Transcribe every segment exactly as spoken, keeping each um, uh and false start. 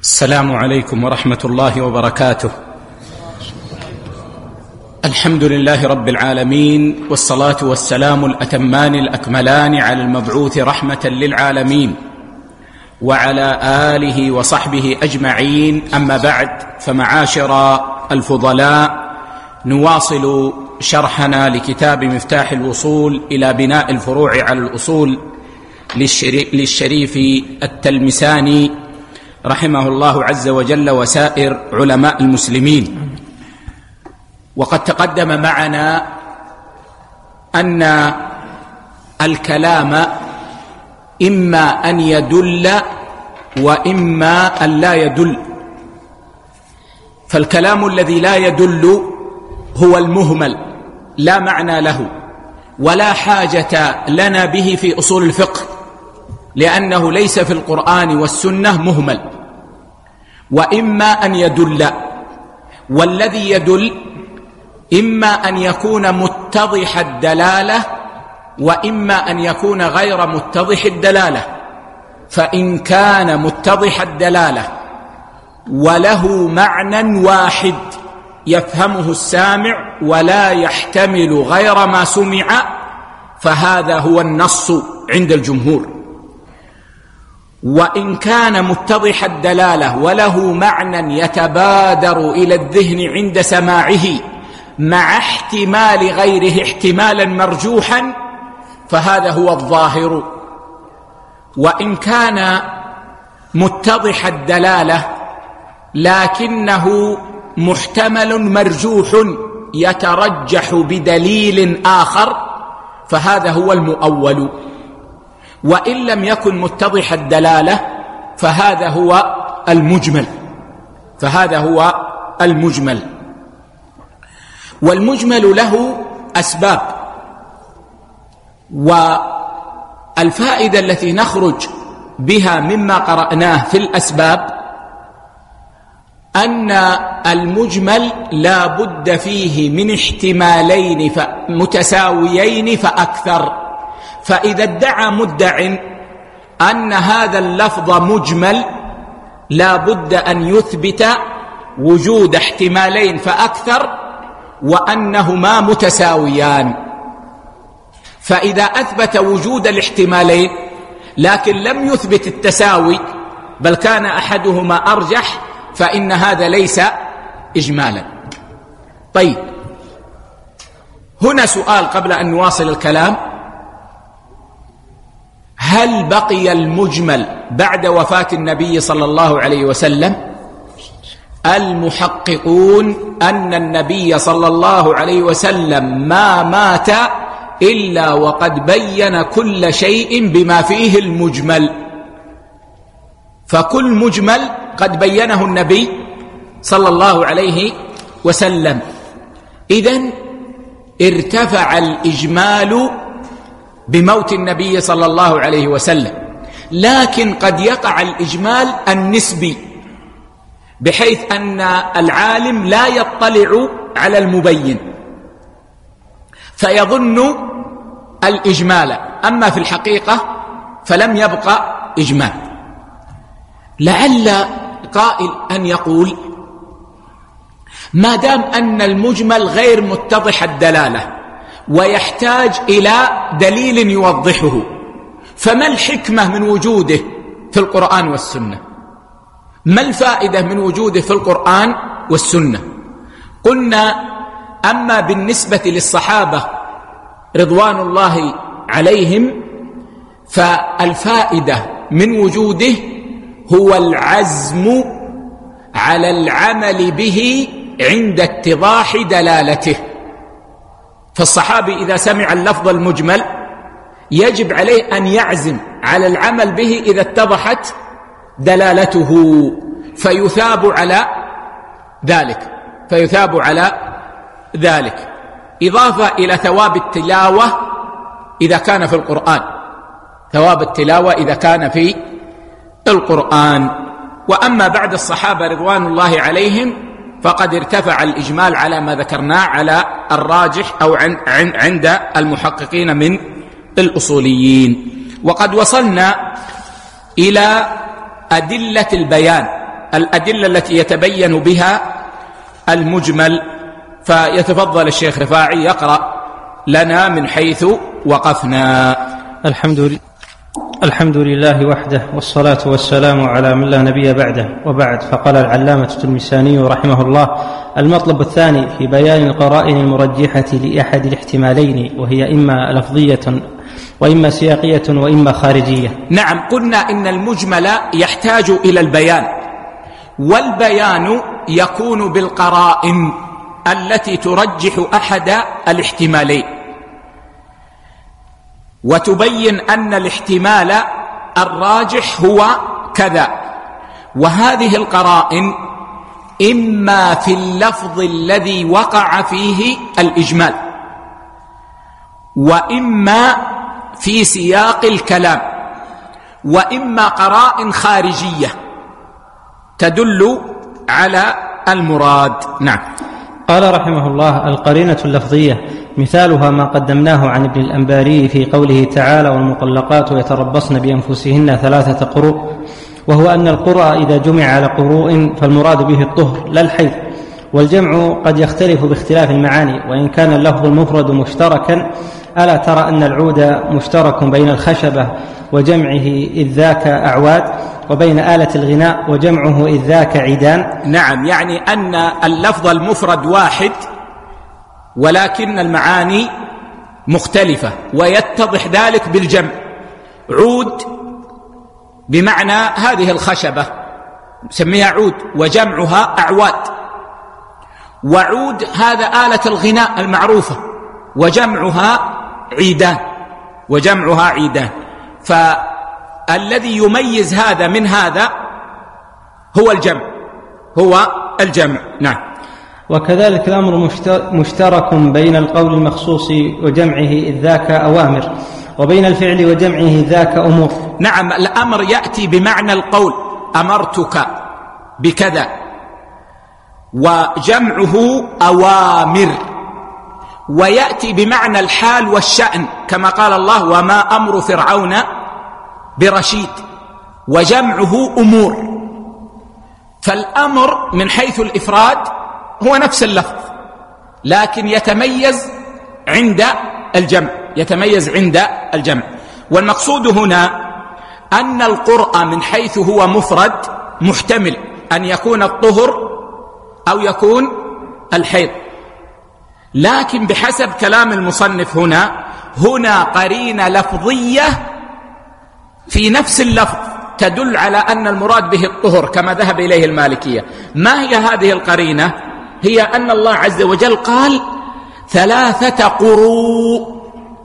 السلام عليكم ورحمة الله وبركاته. الحمد لله رب العالمين، والصلاة والسلام الأتمان الأكملان على المبعوث رحمة للعالمين وعلى آله وصحبه أجمعين. أما بعد، فمعاشر الفضلاء، نواصل شرحنا لكتاب مفتاح الوصول إلى بناء الفروع على الأصول للشريف التلمساني رحمه الله عز وجل وسائر علماء المسلمين. وقد تقدم معنا أن الكلام إما أن يدل وإما أن لا يدل. فالكلام الذي لا يدل هو المهمل، لا معنى له ولا حاجة لنا به في أصول الفقه، لأنه ليس في القرآن والسنة مهمل. وإما أن يدل، والذي يدل إما أن يكون متضح الدلالة وإما أن يكون غير متضح الدلالة. فإن كان متضح الدلالة وله معنى واحد يفهمه السامع ولا يحتمل غير ما سمع، فهذا هو النص عند الجمهور. وإن كان متضح الدلالة وله معنى يتبادر إلى الذهن عند سماعه مع احتمال غيره احتمالا مرجوحا، فهذا هو الظاهر. وإن كان متضح الدلالة لكنه محتمل مرجوح يترجح بدليل آخر، فهذا هو المؤول. وإن لم يكن متضح الدلالة فهذا هو المجمل فهذا هو المجمل والمجمل له أسباب. والفائدة التي نخرج بها مما قرأناه في الأسباب أن المجمل لا بد فيه من احتمالين متساويين فأكثر. فإذا ادعى مدع أن هذا اللفظ مجمل، لا بد أن يثبت وجود احتمالين فأكثر وأنهما متساويان. فإذا أثبت وجود الاحتمالين لكن لم يثبت التساوي بل كان أحدهما أرجح، فإن هذا ليس إجمالا. طيب، هنا سؤال قبل أن نواصل الكلام: هل بقي المجمل بعد وفاة النبي صلى الله عليه وسلم؟ المحققون أن النبي صلى الله عليه وسلم ما مات إلا وقد بين كل شيء بما فيه المجمل. فكل مجمل قد بينه النبي صلى الله عليه وسلم. إذن ارتفع الإجمال بموت النبي صلى الله عليه وسلم، لكن قد يقع الإجمال النسبي بحيث أن العالم لا يطلع على المبين فيظن الإجمال، أما في الحقيقة فلم يبقى إجمال. لعل قائل أن يقول: ما دام أن المجمل غير متضح الدلالة ويحتاج إلى دليل يوضحه، فما الحكمة من وجوده في القرآن والسنة؟ ما الفائدة من وجوده في القرآن والسنة؟ قلنا: أما بالنسبة للصحابة رضوان الله عليهم فالفائدة من وجوده هو العزم على العمل به عند اتضاح دلالته. فالصحابي إذا سمع اللفظ المجمل يجب عليه أن يعزم على العمل به إذا اتضحت دلالته، فيثاب على ذلك فيثاب على ذلك إضافة إلى ثواب التلاوة إذا كان في القرآن ثواب التلاوة إذا كان في القرآن. وأما بعد الصحابة رضوان الله عليهم فقد ارتفع الإجمال على ما ذكرناه على الراجح أو عند المحققين من الأصوليين. وقد وصلنا إلى أدلة البيان الأدلة التي يتبين بها المجمل. فيتفضل الشيخ رفاعي يقرأ لنا من حيث وقفنا. الحمد لله الحمد لله وحده، والصلاة والسلام على من لا نبي بعده، وبعد. فقال العلامة التلمساني رحمه الله: المطلب الثاني في بيان القرائن المرجحة لأحد الاحتمالين، وهي إما لفظية وإما سياقية وإما خارجية. نعم، قلنا إن المجمل يحتاج إلى البيان، والبيان يكون بالقرائن التي ترجح أحد الاحتمالين وتبين أن الاحتمال الراجح هو كذا. وهذه القرائن إما في اللفظ الذي وقع فيه الإجمال، وإما في سياق الكلام، وإما قرائن خارجية تدل على المراد. نعم. قال رحمه الله: القرينة اللفظية مثالها ما قدمناه عن ابن الأنباري في قوله تعالى: والمطلقات يتربصن بأنفسهن ثلاثة قروء، وهو أن القرء إذا جمع على قروء فالمراد به الطهر لا الحيض، والجمع قد يختلف باختلاف المعاني، وإن كان اللفظ المفرد مشتركا. ألا ترى أن العود مشترك بين الخشبة وجمعه إذ ذاك أعواد، وبين آلة الغناء وجمعه إذ ذاك عيدان؟ نعم، يعني أن اللفظ المفرد واحد ولكن المعاني مختلفة، ويتضح ذلك بالجمع. عود بمعنى هذه الخشبة نسميها عود، وجمعها أعواد. وعود هذا آلة الغناء المعروفة، وجمعها عيدان وجمعها عيدان فالذي يميز هذا من هذا هو الجمع هو الجمع نعم. وكذلك الأمر مشترك بين القول المخصوص وجمعه إذ ذاك أوامر، وبين الفعل وجمعه ذاك أمور. نعم، الأمر يأتي بمعنى القول، أمرتك بكذا، وجمعه أوامر، ويأتي بمعنى الحال والشأن كما قال الله: وما أمر فرعون برشيد، وجمعه أمور. فالأمر من حيث الإفراد هو نفس اللفظ، لكن يتميز عند الجمع يتميز عند الجمع. والمقصود هنا أن القرء من حيث هو مفرد محتمل أن يكون الطهر أو يكون الحيض، لكن بحسب كلام المصنف هنا هنا قرينة لفظية في نفس اللفظ تدل على أن المراد به الطهر كما ذهب إليه المالكية. ما هي هذه القرينة؟ هي أن الله عز وجل قال ثلاثة قروء،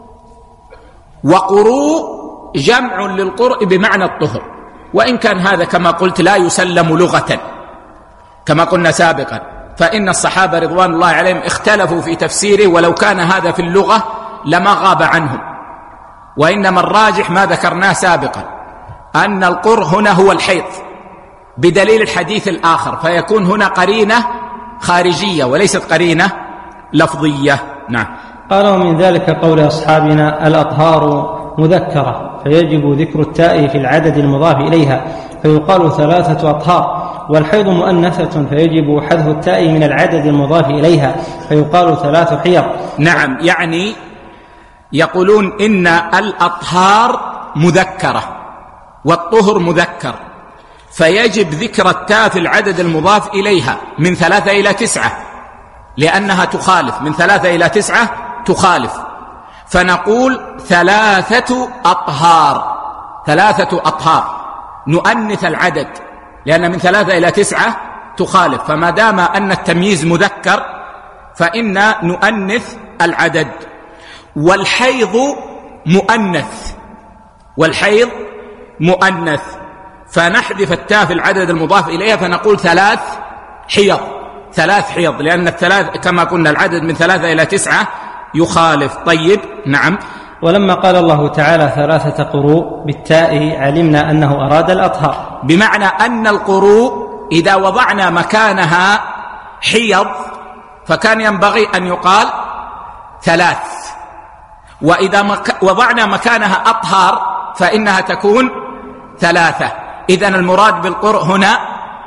وقروء جمع للقرء بمعنى الطهر، وإن كان هذا كما قلت لا يسلم لغة كما قلنا سابقا، فإن الصحابة رضوان الله عليهم اختلفوا في تفسيره، ولو كان هذا في اللغة لما غاب عنهم. وإنما الراجح ما ذكرناه سابقا أن القر هنا هو الحيض بدليل الحديث الآخر، فيكون هنا قرينة خارجية وليست قرينة لفظية. نعم. قال: ومن ذلك قول أصحابنا الأطهار مذكرة فيجب ذكر التاء في العدد المضاف إليها فيقال ثلاثة أطهار، والحيض مؤنثة فيجب حذف التاء من العدد المضاف إليها فيقال ثلاث حيض. نعم، يعني يقولون إن الأطهار مذكرة والطهر مذكر، فيجب ذكر التاء في العدد المضاف إليها من ثلاثة إلى تسعة، لأنها تخالف من ثلاثة إلى تسعة تخالف، فنقول ثلاثة أطهار ثلاثة أطهار نؤنث العدد، لأن من ثلاثة إلى تسعة تخالف، فما دام أن التمييز مذكر فإن نؤنث العدد. والحيض مؤنث والحيض مؤنث فنحذف التاء في العدد المضاف إليها فنقول ثلاث حيض ثلاث حيض لأن الثلاث كما قلنا العدد من ثلاثة إلى تسعة يخالف. طيب. نعم. ولما قال الله تعالى ثلاثة قروء بالتاء علمنا أنه أراد الأطهار، بمعنى أن القروء إذا وضعنا مكانها حيض فكان ينبغي أن يقال ثلاث، وإذا مك... وضعنا مكانها أطهار فإنها تكون ثلاثة. إذن المراد بالقرء هنا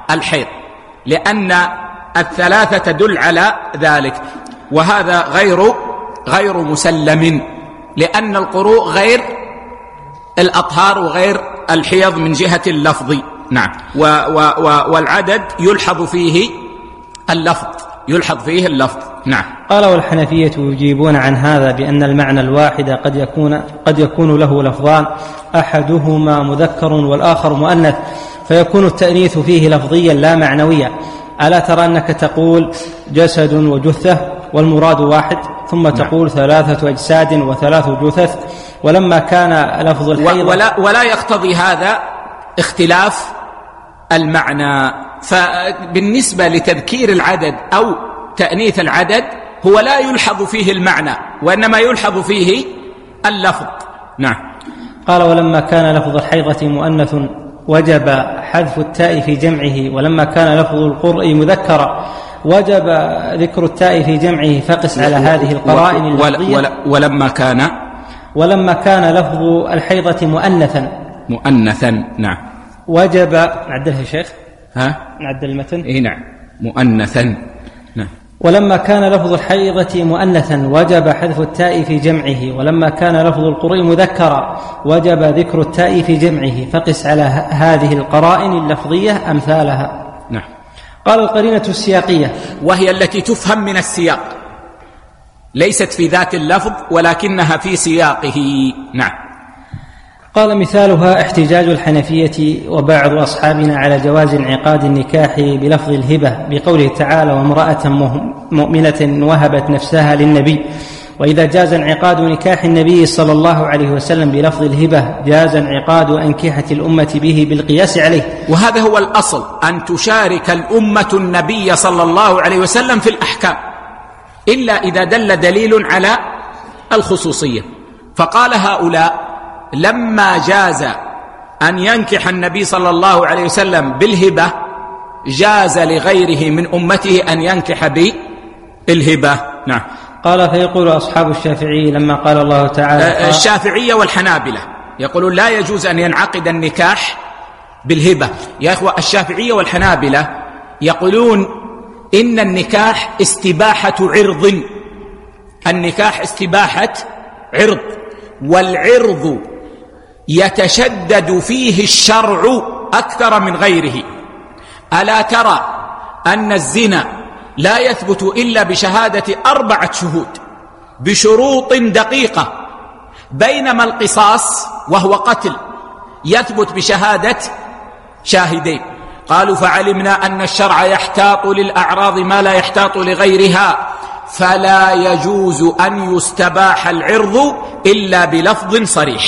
الحيض، لأن الثلاثة تدل على ذلك، وهذا غير غير مسلم، لأن القروء غير الأطهار وغير الحيض من جهة اللفظ. نعم. و و و والعدد يلحظ فيه اللفظ يلحظ فيه اللفظ. نعم. قال والحنفية يجيبون عن هذا بأن المعنى الواحد قد يكون قد يكون له لفظان، أحدهما مذكر والآخر مؤنث، فيكون التأنيث فيه لفظيا لا معنويا. ألا ترى أنك تقول جسد وجثة والمراد واحد، ثم تقول ثلاثة أجساد وثلاث جثث، ولما كان لفظ الحيض ولا, ولا يقتضي هذا اختلاف المعنى. فبالنسبة لتذكير العدد أو تأنيث العدد هو لا يلحظ فيه المعنى، وإنما يلحظ فيه اللفظ. نعم. قال ولما كان لفظ الحيضة مؤنث وجب حذف التاء في جمعه، ولما كان لفظ القرء مذكرا وجب ذكر التاء في جمعه، فقس على هذه القرائن اللفظية. ولما كان ولما كان لفظ الحيضة مؤنثا مؤنثا نعم وجب نعدلها يا شيخ، ها نعدل المتن. اي نعم مؤنثا. نعم. ولما كان لفظ الحيضة مؤنثا وجب حذف التاء في جمعه، ولما كان لفظ القرء مذكرا وجب ذكر التاء في جمعه، فقس على هذه القرائن اللفظية أمثالها. نعم. قال القرينة السياقية، وهي التي تفهم من السياق، ليست في ذات اللفظ ولكنها في سياقه. نعم. قال مثالها احتجاج الحنفية وبعض أصحابنا على جواز انعقاد النكاح بلفظ الهبة بقوله تعالى وامرأة مؤمنة وهبت نفسها للنبي. وإذا جاز انعقاد نكاح النبي صلى الله عليه وسلم بلفظ الهبة جاز انعقاد أنكحة الأمة به بالقياس عليه. وهذا هو الأصل، أن تشارك الأمة النبي صلى الله عليه وسلم في الأحكام، إلا إذا دل دليل على الخصوصية. فقال هؤلاء لما جاز أن ينكح النبي صلى الله عليه وسلم بالهبة جاز لغيره من أمته أن ينكح بالهبة. نعم. قال فيقول أصحاب الشافعي لما قال الله تعالى، الشافعية والحنابلة يقولون لا يجوز أن ينعقد النكاح بالهبة. يا إخوة، الشافعية والحنابلة يقولون إن النكاح استباحة عرض، النكاح استباحة عرض، والعرض يتشدد فيه الشرع أكثر من غيره. ألا ترى أن الزنا لا يثبت إلا بشهادة أربعة شهود بشروط دقيقة، بينما القصاص وهو قتل يثبت بشهادة شاهدين. قالوا فعلمنا أن الشرع يحتاط للأعراض ما لا يحتاط لغيرها، فلا يجوز أن يستباح العرض إلا بلفظ صريح.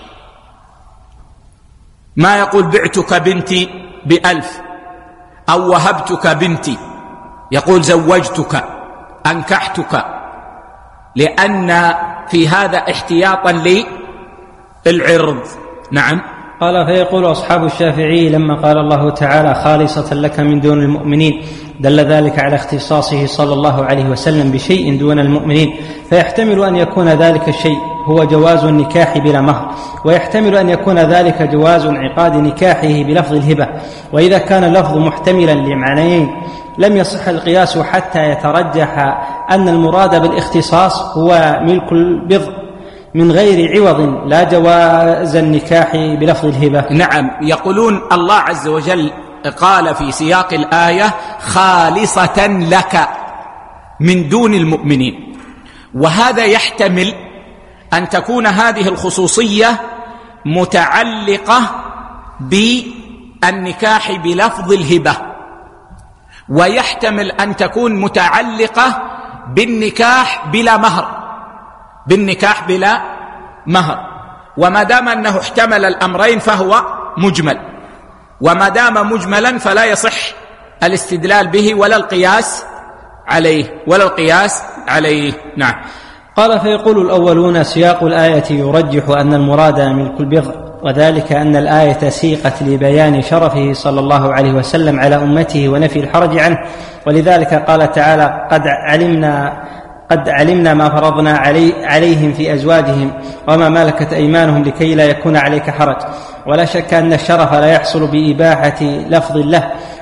ما يقول بعتك بنتي بألف أو وهبتك بنتي، يقول زوجتك أنكحتك، لأن في هذا احتياطا للعرض. نعم. قال فيقول أصحاب الشافعي لما قال الله تعالى خالصة لك من دون المؤمنين دل ذلك على اختصاصه صلى الله عليه وسلم بشيء دون المؤمنين، فيحتمل أن يكون ذلك الشيء هو جواز النكاح بلا مهر، ويحتمل أن يكون ذلك جواز انعقاد نكاحه بلفظ الهبة. وإذا كان اللفظ محتملا لمعنيين لم يصح القياس حتى يترجح أن المراد بالاختصاص هو ملك البضع من غير عوض لا جواز النكاح بلفظ الهبة. نعم. يقولون الله عز وجل قال في سياق الآية خالصة لك من دون المؤمنين، وهذا يحتمل أن تكون هذه الخصوصية متعلقة بالنكاح بلفظ الهبة، ويحتمل أن تكون متعلقة بالنكاح بلا مهر بالنكاح بلا مهر. وما دام أنه احتمل الأمرين فهو مجمل، وما دام مجملا فلا يصح الاستدلال به ولا القياس عليه ولا القياس عليه. نعم. قال فيقول الأولون سياق الآية يرجح أن المراد ملك البضع، وذلك أن الآية سيقت لبيان شرفه صلى الله عليه وسلم على أمته ونفي الحرج عنه، ولذلك قال تعالى قد علمنا قد علمنا ما فرضنا علي عليهم في أزواجهم وما ملكت أيمانهم لكي لا يكون عليك حرج. ولا شك أن الشرف لا يحصل بإباحة لفظ له،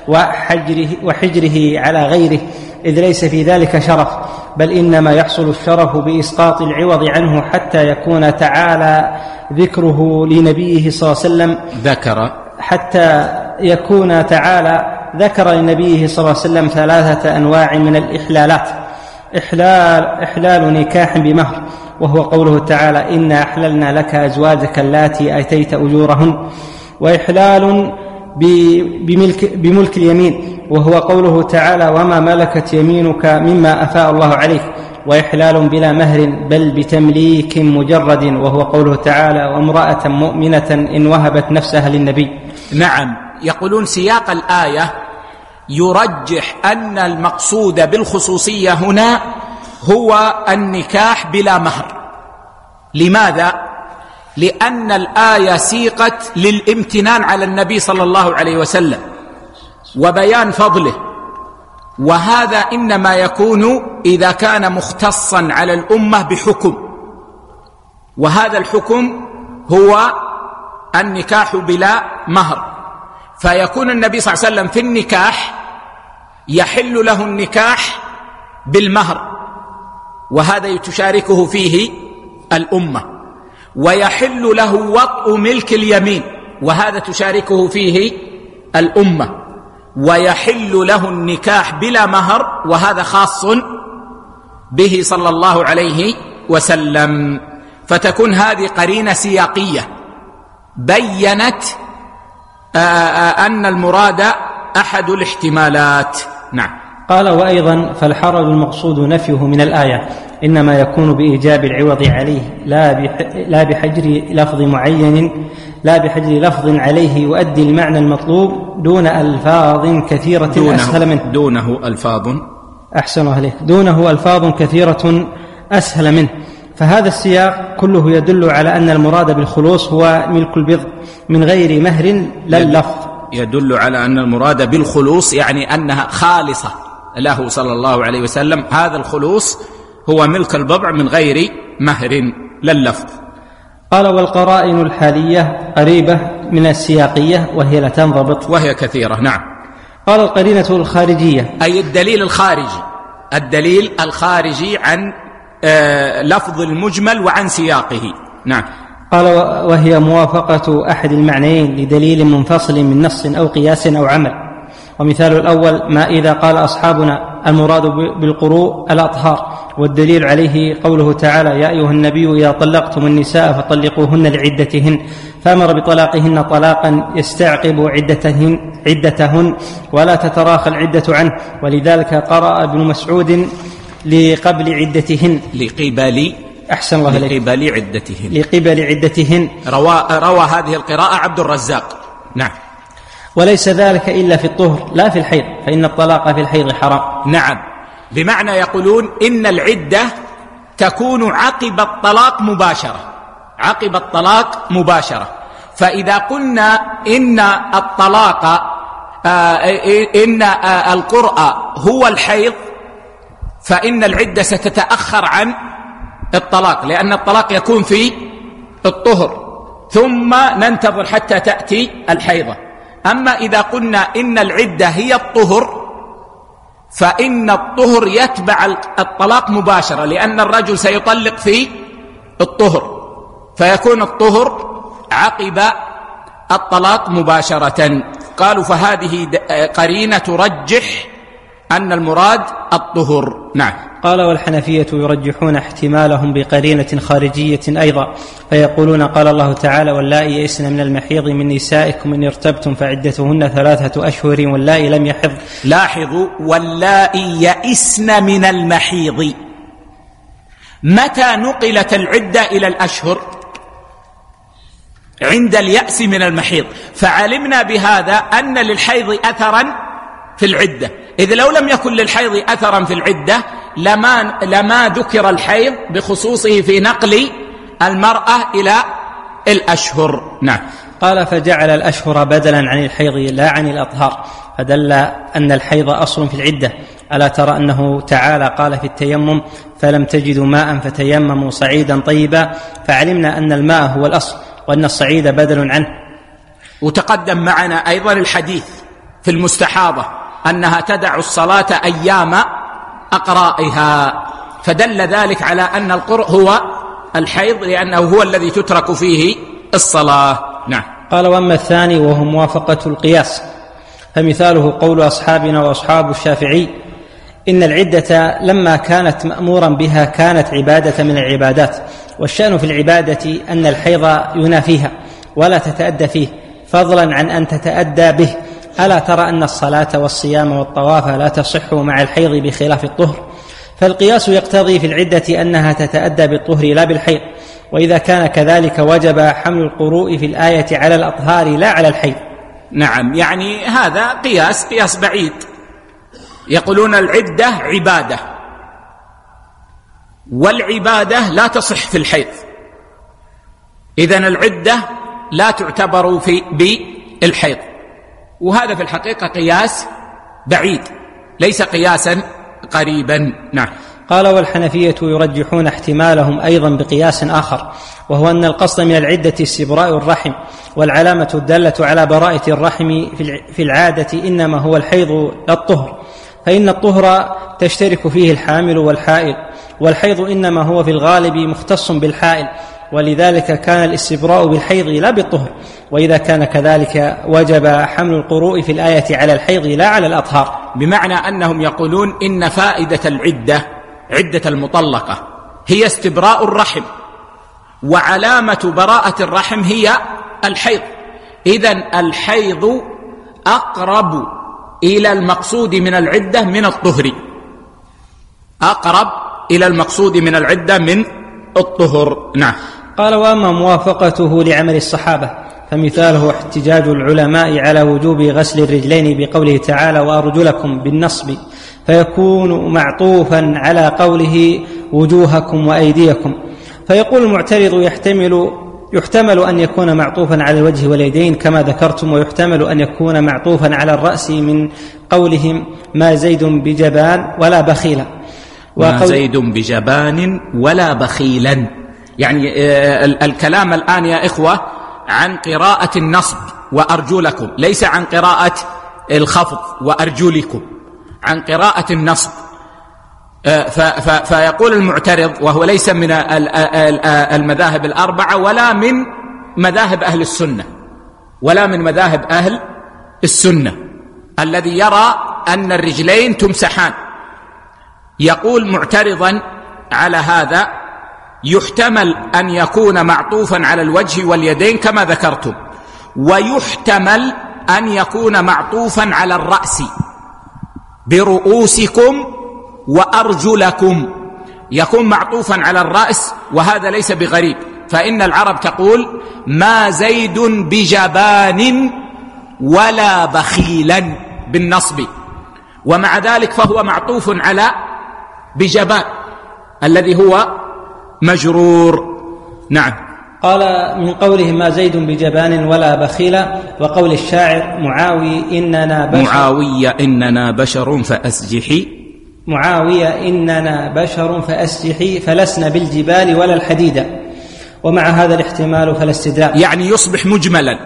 وحجره, وحجره على غيره، إذ ليس في ذلك شرف، بل إنما يحصل الشرف بإسقاط العوض عنه حتى يكون تعالى ذكره لنبيه صلى الله عليه وسلم ذكر حتى يكون تعالى ذكر لنبيه صلى الله عليه وسلم ثلاثة أنواع من الإحلالات: إحلال, إحلال نكاح بمهر، وهو قوله تعالى: إنا أحللنا لك أزواجك اللاتي آتيت أجورهن، وإحلال بملك, بملك اليمين، وهو قوله تعالى: وما ملكت يمينك مما أفاء الله عليك، وإحلال بلا مهر بل بتمليك مجرد، وهو قوله تعالى: وامرأة مؤمنة إن وهبت نفسها للنبي. نعم، يقولون سياق الآية يرجح أن المقصود بالخصوصية هنا هو النكاح بلا مهر. لماذا؟ لأن الآية سيقت للامتنان على النبي صلى الله عليه وسلم وبيان فضله، وهذا إنما يكون إذا كان مختصا على الأمة بحكم، وهذا الحكم هو النكاح بلا مهر، فيكون النبي صلى الله عليه وسلم في النكاح يحل له النكاح بالمهر، وهذا تشاركه فيه الأمة، ويحل له وطء ملك اليمين، وهذا تشاركه فيه الأمة، ويحل له النكاح بلا مهر، وهذا خاص به صلى الله عليه وسلم. فتكون هذه قرينة سياقية بيّنت أن المراد أحد الاحتمالات. نعم. قال: وأيضا فالحرج المقصود نفيه من الآية إنما يكون بإيجاب العوض عليه لا بحجر لفظ معين لا بحجر لفظ عليه يؤدي المعنى المطلوب دون ألفاظ كثيرة دونه أسهل منه دونه ألفاظ أحسن عليك دونه ألفاظ كثيرة أسهل منه. فهذا السياق كله يدل على أن المراد بالخلوص هو ملك البضع من غير مهر لا اللفظ. يدل على أن المراد بالخلوص يعني أنها خالصة له صلى الله عليه وسلم، هذا الخلوص هو ملك البضع من غير مهر لا اللفظ. قال: والقرائن الحالية قريبة من السياقية وهي لا تنضبط، وهي كثيرة. نعم. قال: القرينة الخارجية أي الدليل الخارجي، الدليل الخارجي عن آه لفظ المجمل وعن سياقه. نعم. قال: وهي موافقة أحد المعنيين لدليل منفصل من نص أو قياس أو عمل. ومثال الأول ما إذا قال أصحابنا المراد بالقروء الأطهار، والدليل عليه قوله تعالى: يا أيها النبي إذا طلقتم النساء فطلقوهن لعدتهن، فأمر بطلاقهن طلاقا يستعقب عدتهن, عدتهن ولا تتراخى العدة عنه. ولذلك قرأ ابن مسعود لقبل عدتهن لقبل أحسن الله عليك لقبل عدتهن لقبل عدتهن روى, روى هذه القراءة عبد الرزاق. نعم. وليس ذلك إلا في الطهر لا في الحيض، فإن الطلاق في الحيض حرام. نعم، بمعنى يقولون إن العدة تكون عقب الطلاق مباشرة، عقب الطلاق مباشرة. فإذا قلنا إن الطلاق آه إن آه القرء هو الحيض، فإن العدة ستتأخر عن الطلاق، لأن الطلاق يكون في الطهر ثم ننتظر حتى تأتي الحيضة. أما إذا قلنا إن العدة هي الطهر، فإن الطهر يتبع الطلاق مباشرة، لأن الرجل سيطلق في الطهر، فيكون الطهر عقب الطلاق مباشرة. قالوا فهذه قرينة ترجح أن المراد الطهر. نعم. قال: والحنفية يرجحون احتمالهم بقرينة خارجية أيضا، فيقولون قال الله تعالى: واللائي يئسن من المحيض من نسائكم إن ارتبتم فعدتهن ثلاثة أشهر واللائي لم يحض. لاحظوا: واللائي يئسن من المحيض. متى نقلت العدة إلى الأشهر؟ عند اليأس من المحيض. فعلمنا بهذا أن للحيض أثرا في العدة، إذ لو لم يكن للحيض أثرا في العدة لما, لما ذكر الحيض بخصوصه في نقل المرأة إلى الأشهر. نعم. قال: فجعل الأشهر بدلا عن الحيض لا عن الأطهار، فدل أن الحيض أصل في العدة. ألا ترى أنه تعالى قال في التيمم: فلم تجدوا ماء فتيمموا صعيدا طيبا، فعلمنا أن الماء هو الأصل وأن الصعيد بدل عنه. وتقدم معنا أيضا الحديث في المستحاضة أنها تدع الصلاة أيام أقرائها، فدل ذلك على أن القرء هو الحيض لأنه هو الذي تترك فيه الصلاة. نعم. قال: وأما الثاني وهو موافقة القياس فمثاله قول أصحابنا وأصحاب الشافعي إن العدة لما كانت مأمورا بها كانت عبادة من العبادات، والشأن في العبادة أن الحيض ينافيها ولا تتأدى فيه فضلا عن أن تتأدى به. ألا ترى أن الصلاة والصيام والطواف لا تصح مع الحيض بخلاف الطهر؟ فالقياس يقتضي في العدة أنها تتأدى بالطهر لا بالحيض، وإذا كان كذلك وجب حمل القروء في الآية على الأطهار لا على الحيض. نعم، يعني هذا قياس قياس بعيد. يقولون العدة عبادة، والعبادة لا تصح في الحيض، إذن العدة لا تعتبر في بالحيض، وهذا في الحقيقة قياس بعيد ليس قياسا قريبا. نعم. قال: والحنفية يرجحون احتمالهم أيضا بقياس آخر، وهو أن القصد من العدة استبراء الرحم، والعلامة الدالة على براءة الرحم في العادة إنما هو الحيض لا الطهر، فإن الطهر تشترك فيه الحامل والحائل، والحيض إنما هو في الغالب مختص بالحائل، ولذلك كان الاستبراء بالحيض لا بالطهر، وإذا كان كذلك وجب حمل القروء في الآية على الحيض لا على الأطهار. بمعنى أنهم يقولون إن فائدة العدة عدة المطلقة هي استبراء الرحم، وعلامة براءة الرحم هي الحيض، إذن الحيض أقرب إلى المقصود من العدة من الطهر، أقرب إلى المقصود من العدة من الطهر. نعم. قال: وأما موافقته لعمل الصحابة فمثاله احتجاج العلماء على وجوب غسل الرجلين بقوله تعالى: وأرجلكم بالنصب، فيكون معطوفا على قوله وجوهكم وأيديكم. فيقول المعترض: يحتمل يحتمل أن يكون معطوفا على الوجه واليدين كما ذكرتم، ويحتمل أن يكون معطوفا على الرأس من قولهم ما زيد بجبان ولا بخيلا. ما زيد بجبان ولا بخيلا، يعني الكلام الآن يا إخوة عن قراءة النصب وأرجلكم، ليس عن قراءة الخفض وأرجلكم، عن قراءة النصب. فيقول المعترض، وهو ليس من المذاهب الأربعة ولا من مذاهب أهل السنة ولا من مذاهب أهل السنة الذي يرى أن الرجلين تمسحان، يقول معترضا على هذا: يحتمل أن يكون معطوفا على الوجه واليدين كما ذكرتم، ويحتمل أن يكون معطوفا على الرأس برؤوسكم وأرجلكم، يكون معطوفا على الرأس، وهذا ليس بغريب، فإن العرب تقول ما زيد بجبان ولا بخيلا بالنصب، ومع ذلك فهو معطوف على بجبان الذي هو مجرور. نعم. قال: من قوله ما زيد بجبان ولا بخيلا، وقول الشاعر معاوي إننا بشر معاوية إننا بشر فأسجحي معاوية إننا بشر فأسجحي فلسنا بالجبال ولا الحديد. ومع هذا الاحتمال فلا استدراك، يعني يصبح مجملا،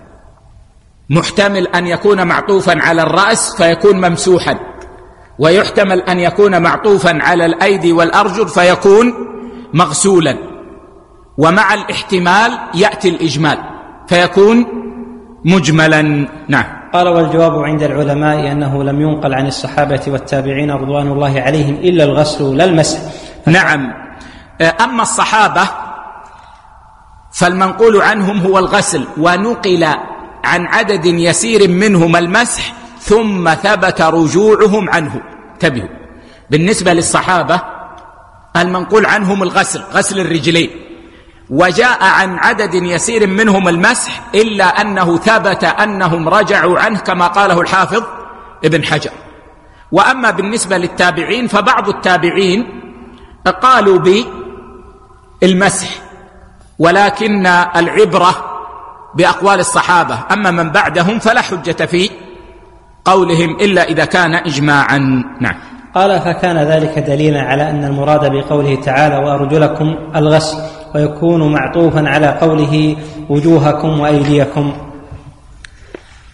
محتمل أن يكون معطوفا على الرأس فيكون ممسوحا، ويحتمل أن يكون معطوفا على الأيدي والأرجل فيكون مغسولا، ومع الاحتمال يأتي الإجمال فيكون مجملا. نعم. قال: والجواب عند العلماء أنه لم ينقل عن الصحابة والتابعين رضوان الله عليهم إلا الغسل لا المسح. نعم. أما الصحابة فالمنقول عنهم هو الغسل، ونقل عن عدد يسير منهم المسح ثم ثبت رجوعهم عنه. انتبهوا، بالنسبة للصحابة المنقول عنهم الغسل، غسل الرجلين، وجاء عن عدد يسير منهم المسح، إلا أنه ثبت أنهم رجعوا عنه كما قاله الحافظ ابن حجر. وأما بالنسبة للتابعين فبعض التابعين قالوا بالمسح، ولكن العبرة بأقوال الصحابة، أما من بعدهم فلا حجة في قولهم إلا إذا كان إجماعا. نعم. قال: فكان ذلك دليلا على أن المراد بقوله تعالى وأرجلكم الغسل، ويكون معطوفا على قوله وجوهكم وأيديكم.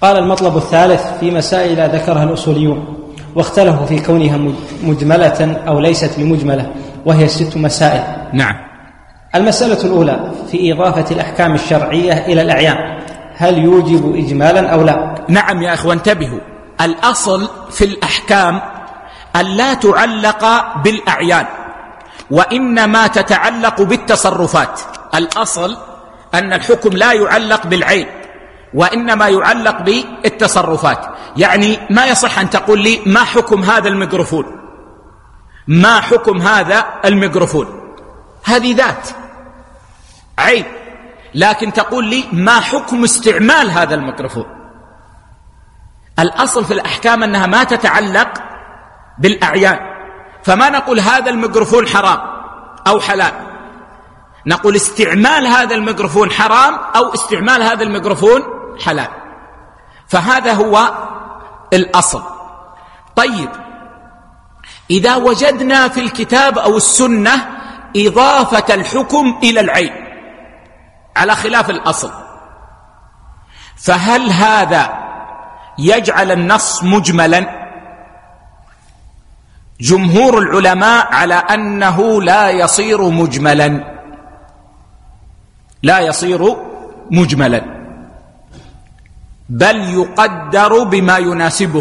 قال المطلب الثالث في مسائل ذكرها الأصوليون واختلفوا في كونها مجملة أو ليست بمجملة، وهي ست مسائل. نعم. المسألة الأولى في إضافة الأحكام الشرعية إلى الأعيان، هل يوجب إجمالا أو لا؟ نعم يا أخوة انتبهوا، الأصل في الأحكام أن لا تعلق بالأعيان، وإنما تتعلق بالتصرفات. الأصل أن الحكم لا يعلق بالعين، وإنما يعلق بالتصرفات. يعني ما يصح أن تقول لي ما حكم هذا الميكروفون، ما حكم هذا الميكروفون، هذه ذات عين، لكن تقول لي ما حكم استعمال هذا الميكروفون. الأصل في الأحكام أنها ما تتعلق بالأعيان، فما نقول هذا الميكروفون حرام أو حلال، نقول استعمال هذا الميكروفون حرام أو استعمال هذا الميكروفون حلال. فهذا هو الأصل. طيب، إذا وجدنا في الكتاب أو السنة إضافة الحكم إلى العين على خلاف الأصل، فهل هذا يجعل النص مجملا؟ جمهور العلماء على أنه لا يصير مجملا، لا يصير مجملا، بل يقدر بما يناسبه.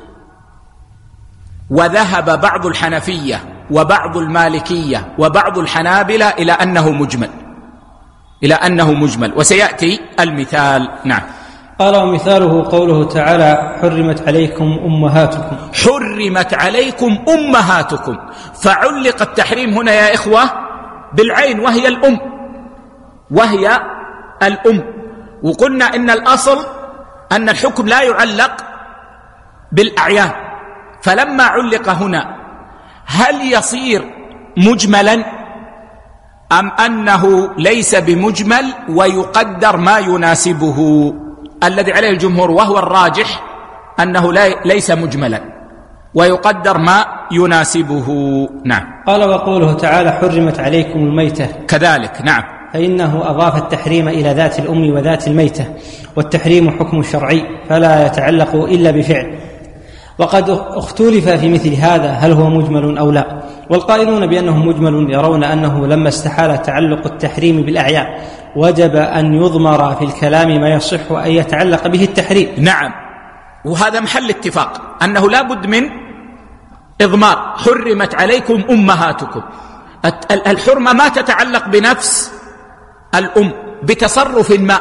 وذهب بعض الحنفية وبعض المالكية وبعض الحنابلة إلى أنه مجمل، إلى أنه مجمل، وسيأتي المثال. نعم. قال ومثاله قوله تعالى حرمت عليكم أمهاتكم. حرمت عليكم أمهاتكم، فعلق التحريم هنا يا إخوة بالعين، وهي الأم، وهي الأم. وقلنا إن الأصل أن الحكم لا يعلق بالأعيان، فلما علق هنا هل يصير مجملا أم أنه ليس بمجمل ويقدر ما يناسبه؟ الذي عليه الجمهور وهو الراجح أنه ليس مجملا ويقدر ما يناسبه. نعم. قال وقوله تعالى حرمت عليكم الميتة كذلك. نعم. فإنه أضاف التحريم إلى ذات الأم وذات الميتة، والتحريم حكم شرعي فلا يتعلق إلا بفعل. وقد اختلف في مثل هذا هل هو مجمل أو لا، والقائلون بأنه مجمل يرون أنه لما استحال تعلق التحريم بالأعيان وجب أن يضمر في الكلام ما يصح أن يتعلق به التحريم. نعم، وهذا محل اتفاق أنه لا بد من إضمار. حرمت عليكم أمهاتكم، الحرمة ما تتعلق بنفس الأم بتصرف ما،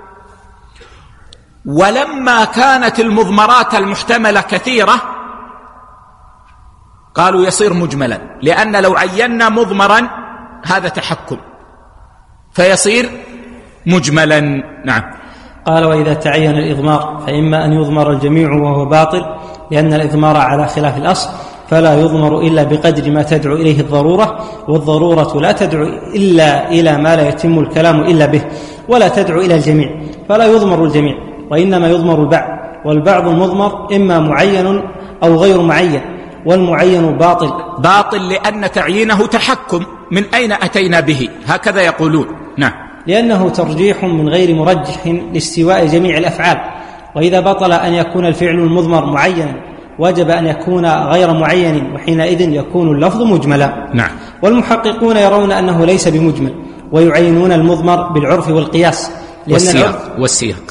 ولما كانت المضمرات المحتملة كثيرة قالوا يصير مجملا، لأن لو عينا مضمرا هذا تحكم فيصير مجملا. نعم. قال وإذا تعين الإضمار فإما أن يضمر الجميع وهو باطل، لأن الإضمار على خلاف الأصل فلا يضمر إلا بقدر ما تدعو إليه الضرورة، والضرورة لا تدعو إلا إلى ما لا يتم الكلام إلا به، ولا تدعو إلى الجميع، فلا يضمر الجميع، وإنما يضمر البعض، والبعض المضمر إما معين أو غير معين، والمعين باطل. باطل لأن تعيينه تحكم، من أين أتينا به؟ هكذا يقولون. نعم. لأنه ترجيح من غير مرجح لاستواء جميع الأفعال، وإذا بطل أن يكون الفعل المضمر معينا وجب أن يكون غير معين، وحينئذ يكون اللفظ مجملا. نعم. والمحققون يرون أنه ليس بمجمل، ويعينون المضمر بالعرف والقياس، لأن والسياق والسياق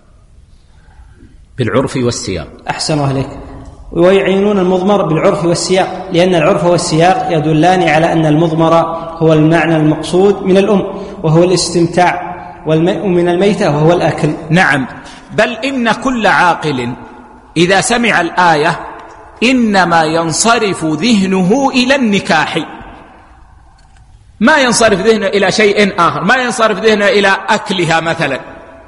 بالعرف والسياق. أحسن عليك. ويعينون المضمر بالعرف والسياق، لأن العرف والسياق يدلان على أن المضمر هو المعنى المقصود من الأم، وهو الاستمتاع، ومن الميتة وهو الأكل. نعم، بل إن كل عاقل إذا سمع الآية إنما ينصرف ذهنه إلى النكاح، ما ينصرف ذهنه إلى شيء آخر، ما ينصرف ذهنه إلى أكلها مثلا،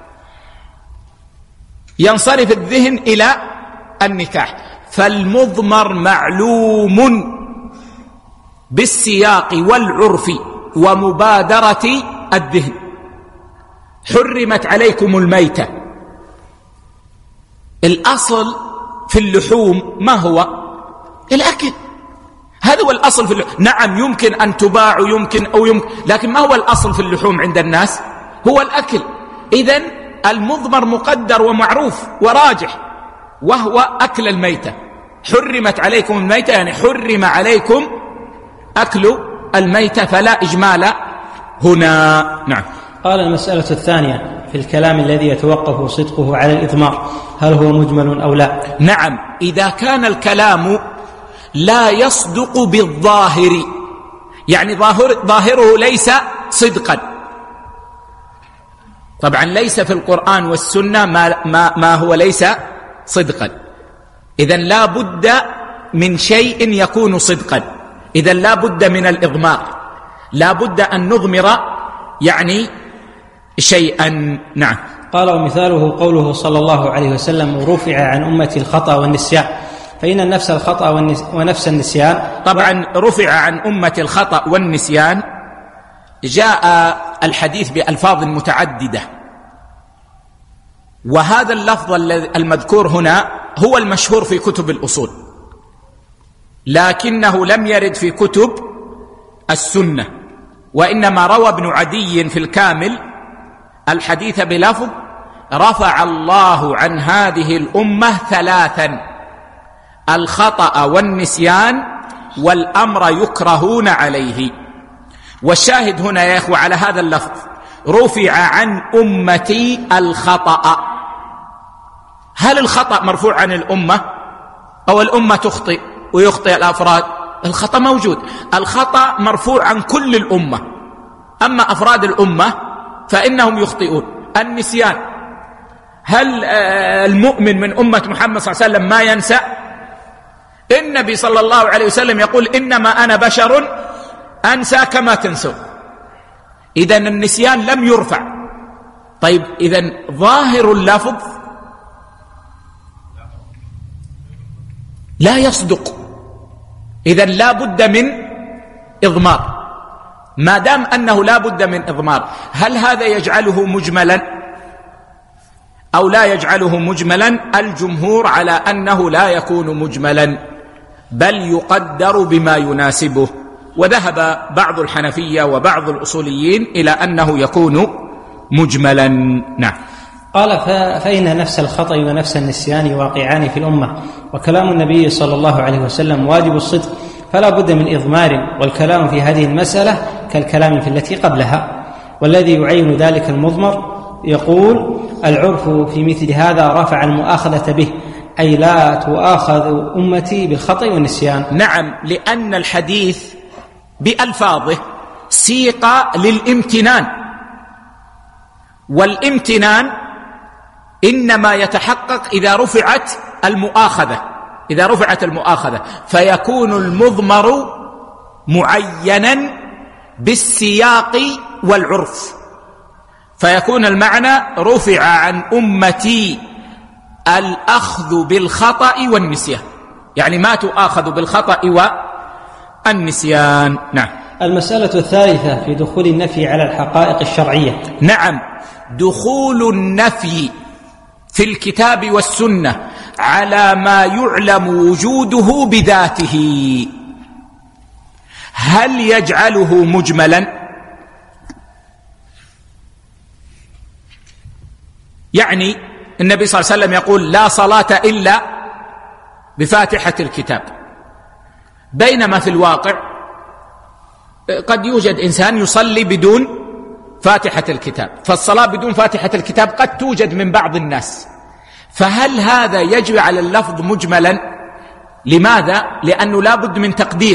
ينصرف الذهن إلى النكاح. فالمضمر معلوم بالسياق والعرف ومبادرة الذهن. حرمت عليكم الميتة، الأصل في اللحوم ما هو؟ الأكل، هذا هو الأصل في اللحوم. نعم يمكن أن تباع يمكن أو يمكن، لكن ما هو الأصل في اللحوم عند الناس؟ هو الأكل. إذن المضمر مقدر ومعروف وراجح، وهو أكل الميتة. حرمت عليكم الميتة يعني حرم عليكم أكل الميتة، فلا إجمال هنا. نعم. قال المسألة الثانية في الكلام الذي يتوقف صدقه على الإضمار، هل هو مجمل أو لا؟ نعم، إذا كان الكلام لا يصدق بالظاهر، يعني ظاهر ظاهره ليس صدقا. طبعا ليس في القرآن والسنة ما, ما, ما هو ليس صدقا، إذن لا بد من شيء يكون صدقا، إذن لا بد من الإضمار، لا بد أن نضمر يعني شيئا. نعم. قال ومثاله قوله صلى الله عليه وسلم رفع عن أمتي الخطأ والنسيان، فإن النفس الخطأ ونفس النسيان. طبعا رفع عن أمتي الخطأ والنسيان جاء الحديث بألفاظ متعددة، وهذا اللفظ المذكور هنا هو المشهور في كتب الأصول، لكنه لم يرد في كتب السنة، وإنما روى ابن عدي في الكامل الحديث بلفظ رفع الله عن هذه الأمة ثلاثا: الخطأ والنسيان والأمر يكرهون عليه. والشاهد هنا يا إخوة على هذا اللفظ رفع عن أمتي الخطأ. هل الخطأ مرفوع عن الأمة أو الأمة تخطئ ويخطئ الأفراد؟ الخطأ موجود، الخطأ مرفوع عن كل الأمة، أما أفراد الأمة فإنهم يخطئون. النسيان، هل المؤمن من أمة محمد صلى الله عليه وسلم ما ينسى؟ النبي صلى الله عليه وسلم يقول إنما أنا بشر أنسى كما تنسون، إذن النسيان لم يرفع. طيب إذن ظاهر اللفظ لا يصدق، إذن لا بد من إضمار. ما دام أنه لا بد من إضمار، هل هذا يجعله مجملا أو لا يجعله مجملا؟ الجمهور على أنه لا يكون مجملا، بل يقدر بما يناسبه، وذهب بعض الحنفية وبعض الأصوليين إلى أنه يكون مجملا. نعم. قال فإن نفس الخطأ ونفس النسيان واقعان في الأمة، وكلام النبي صلى الله عليه وسلم واجب الصدق، فلا بد من إضمار، والكلام في هذه المسألة كالكلام في التي قبلها. والذي يعين ذلك المضمر يقول العرف في مثل هذا رفع المؤاخذة به، أي لا تؤاخذ أمتي بالخطأ والنسيان. نعم، لأن الحديث بألفاظه سيق للامتنان، والامتنان إنما يتحقق إذا رفعت المؤاخذة، إذا رفعت المؤاخذة فيكون المضمر معينا بالسياق والعرف، فيكون المعنى رفع عن أمتي الأخذ بالخطأ والنسيان، يعني ما تؤاخذ بالخطأ والنسيان. نعم. المسألة الثالثة في دخول النفي على الحقائق الشرعية. نعم، دخول النفي في الكتاب والسنة على ما يعلم وجوده بذاته، هل يجعله مجملا؟ يعني النبي صلى الله عليه وسلم يقول لا صلاة إلا بفاتحة الكتاب، بينما في الواقع قد يوجد إنسان يصلي بدون فاتحة الكتاب، فالصلاة بدون فاتحة الكتاب قد توجد من بعض الناس، فهل هذا يجعل اللفظ مجملا؟ لماذا؟ لأنه لا بد من تقدير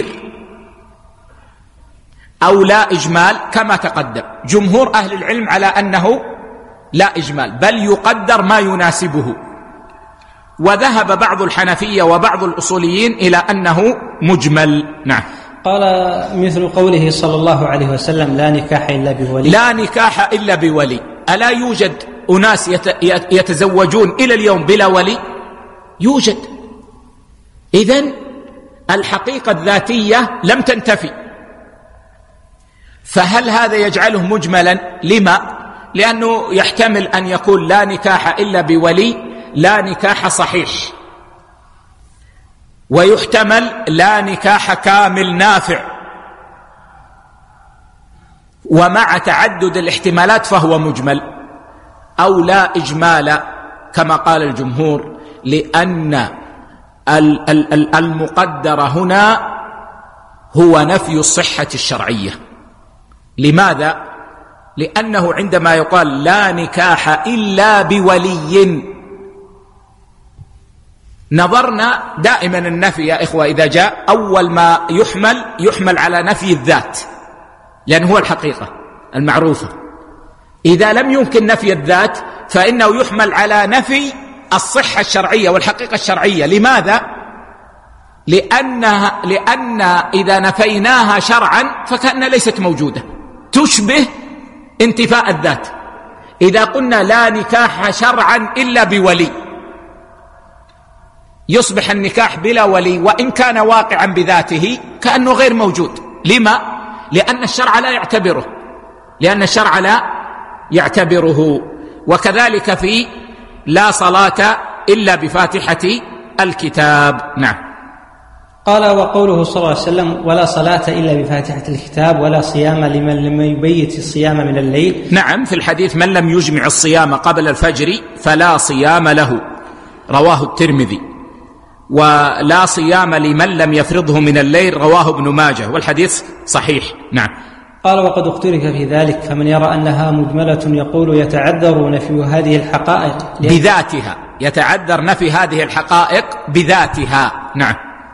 أو لا إجمال كما تقدم. جمهور أهل العلم على أنه لا إجمال، بل يقدر ما يناسبه، وذهب بعض الحنفية وبعض الأصوليين إلى أنه مجمل. نعم. قال مثل قوله صلى الله عليه وسلم لا نكاح إلا بولي. لا نكاح إلا بولي، ألا يوجد أناس يتزوجون إلى اليوم بلا ولي؟ يوجد. إذن الحقيقة الذاتية لم تنتفي، فهل هذا يجعله مجملا؟ لما؟ لأنه يحتمل أن يكون لا نكاح إلا بولي لا نكاح صحيح، ويحتمل لا نكاح كامل نافع، ومع تعدد الاحتمالات فهو مجمل. أو لا إجمال كما قال الجمهور، لأن المقدر هنا هو نفي الصحة الشرعية. لماذا؟ لأنه عندما يقال لا نكاح إلا بولي، نظرنا دائما النفي يا إخوة إذا جاء أول ما يحمل يحمل على نفي الذات، لأن هو الحقيقة المعروفة. إذا لم يمكن نفي الذات فإنه يحمل على نفي الصحة الشرعية والحقيقة الشرعية. لماذا؟ لأنها لأن إذا نفيناها شرعا فكأن ليست موجودة، تشبه انتفاء الذات. إذا قلنا لا نكاح شرعا إلا بولي يصبح النكاح بلا ولي، وإن كان واقعا بذاته كأنه غير موجود. لما؟ لأن الشرع لا يعتبره لأن الشرع لا يعتبره. وكذلك في لا صلاة إلا بفاتحة الكتاب. نعم. قال وقوله صلى الله عليه وسلم ولا صلاة إلا بفاتحة الكتاب ولا صيام لمن لم يبيت الصيام من الليل. نعم، في الحديث من لم يجمع الصيام قبل الفجر فلا صيام له، رواه الترمذي. ولا صيام لمن لم يفرضه من الليل، رواه ابن ماجه، والحديث صحيح. نعم. قال وقد اختلف في ذلك، فمن يرى أنها مجملة يقول يتعذر نفي هذه الحقائق بذاتها، يتعذر نفي هذه الحقائق بذاتها. نعم.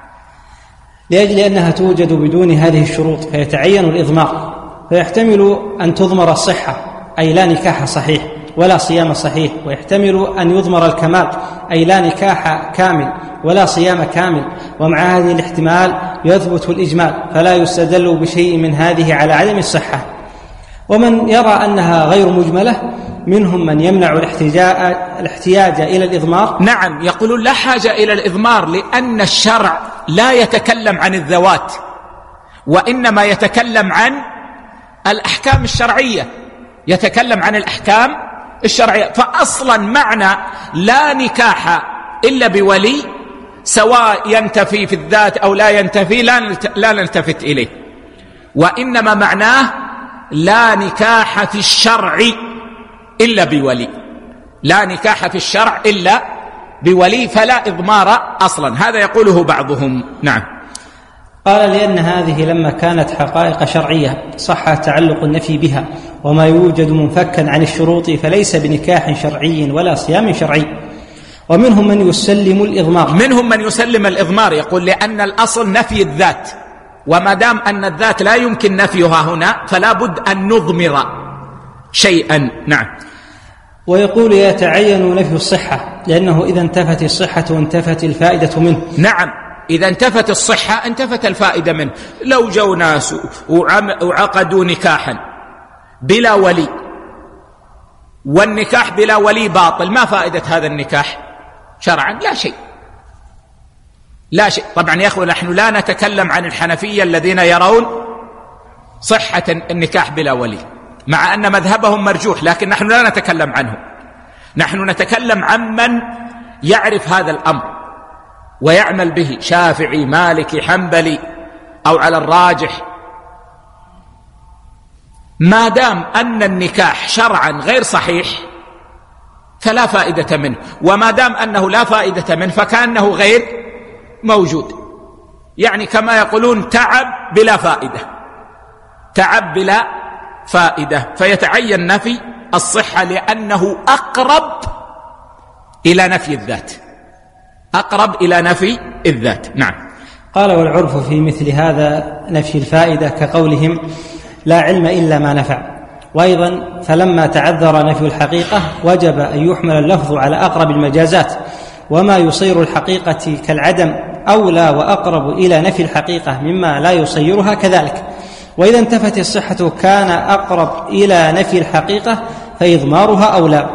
لأجل أنها توجد بدون هذه الشروط فيتعين الإضمار، فيحتمل أن تضمر الصحة أي لا نكاح صحيح ولا صيام صحيح، ويحتمل أن يضمر الكمال أي لا نكاح كامل ولا صيام كامل، ومع هذه الاحتمال يثبت الإجمال، فلا يستدل بشيء من هذه على عدم الصحة. ومن يرى أنها غير مجملة منهم من يمنع الاحتياج إلى الإضمار. نعم، يقولون لا حاجة إلى الإضمار، لأن الشرع لا يتكلم عن الذوات، وإنما يتكلم عن الأحكام الشرعية، يتكلم عن الأحكام الشرعية. فأصلا معنى لا نكاح إلا بولي سواء ينتفي في الذات أو لا ينتفي لا نلتفت إليه، وإنما معناه لا نكاح في الشرع إلا بولي، لا نكاح في الشرع إلا بولي، فلا إضمار أصلا. هذا يقوله بعضهم. نعم. قال لأن هذه لما كانت حقائق شرعية صح تعلق النفي بها، وما يوجد منفكا عن الشروط فليس بنكاح شرعي ولا صيام شرعي. ومنهم من يسلم الإضمار منهم من يسلم الإضمار يقول لأن الأصل نفي الذات، وما دام أن الذات لا يمكن نفيها هنا فلا بد أن نضمر شيئا. نعم. ويقول يتعين نفي الصحة، لأنه إذا انتفت الصحة انتفت الفائدة منه. نعم، إذا انتفت الصحة انتفت الفائدة منه. لو جو ناس وعقدوا نكاحا بلا ولي، والنكاح بلا ولي باطل، ما فائدة هذا النكاح شرعا؟ لا شيء، لا شيء. طبعا يا أخوة نحن لا نتكلم عن الحنفية الذين يرون صحة النكاح بلا ولي، مع أن مذهبهم مرجوح، لكن نحن لا نتكلم عنه. نحن نتكلم عمن يعرف هذا الأمر ويعمل به، شافعي مالكي حنبلي أو على الراجح. ما دام أن النكاح شرعا غير صحيح فلا فائدة منه، وما دام أنه لا فائدة منه فكأنه غير موجود. يعني كما يقولون تعب بلا فائدة، تعب بلا فائدة. فيتعين نفي الصحة لأنه أقرب إلى نفي الذات، أقرب إلى نفي الذات. نعم. قال والعرف في مثل هذا نفي الفائدة كقولهم لا علم إلا ما نفع. وأيضا فلما تعذر نفي الحقيقة وجب أن يحمل اللفظ على أقرب المجازات، وما يصير الحقيقة كالعدم أولى وأقرب إلى نفي الحقيقة مما لا يصيرها كذلك. وإذا انتفت الصحة كان أقرب إلى نفي الحقيقة فإضمارها أولى.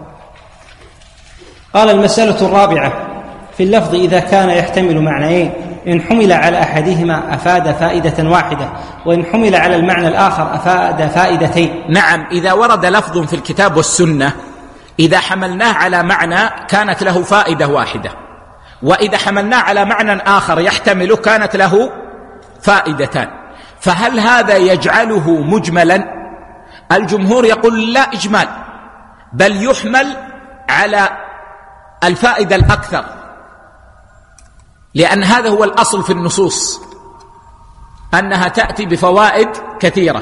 قال المسألة الرابعة في اللفظ إذا كان يحتمل معنيين، إن حمل على أحدهما أفاد فائدة واحدة، وإن حمل على المعنى الآخر أفاد فائدتين. نعم، إذا ورد لفظ في الكتاب والسنة إذا حملناه على معنى كانت له فائدة واحدة، وإذا حملناه على معنى آخر يحتمل كانت له فائدتان. فهل هذا يجعله مجملا؟ الجمهور يقول لا إجمال، بل يحمل على الفائدة الأكثر، لأن هذا هو الأصل في النصوص، أنها تأتي بفوائد كثيرة.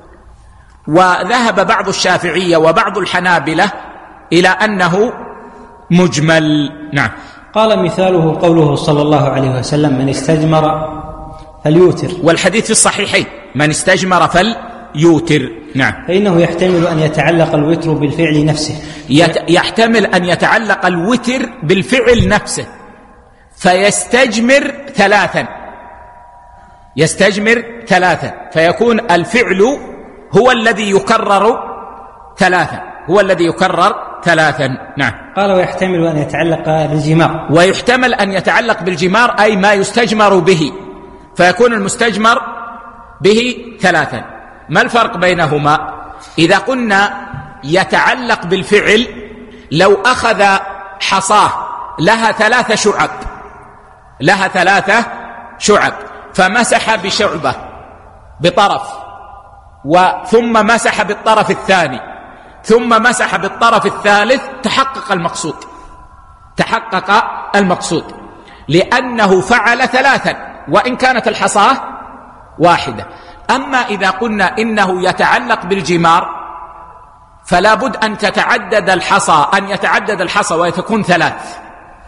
وذهب بعض الشافعية وبعض الحنابلة إلى أنه مجمل. نعم. قال مثاله قوله صلى الله عليه وسلم: من استجمر فليوتر، والحديث في الصحيحين: من استجمر فليوتر. نعم. فإنه يحتمل أن يتعلق الوتر بالفعل نفسه. يحتمل أن يتعلق الوتر بالفعل نفسه، فيستجمر ثلاثا، يستجمر ثلاثا، فيكون الفعل هو الذي يكرر ثلاثا، هو الذي يكرر ثلاثا. نعم. قال: ويحتمل أن يتعلق بالجمار. ويحتمل أن يتعلق بالجمار، أي ما يستجمر به، فيكون المستجمر به ثلاثا. ما الفرق بينهما؟ إذا قلنا يتعلق بالفعل، لو أخذ حصاه لها ثلاثة شعب، لها ثلاثة شعب، فمسح بشعبة بطرف، وثم مسح بالطرف الثاني، ثم مسح بالطرف الثالث، تحقق المقصود، تحقق المقصود، لأنه فعل ثلاثا وإن كانت الحصاة واحدة. أما إذا قلنا إنه يتعلق بالجمار، فلا بد أن تتعدد الحصى، أن يتعدد الحصى ويتكون ثلاث.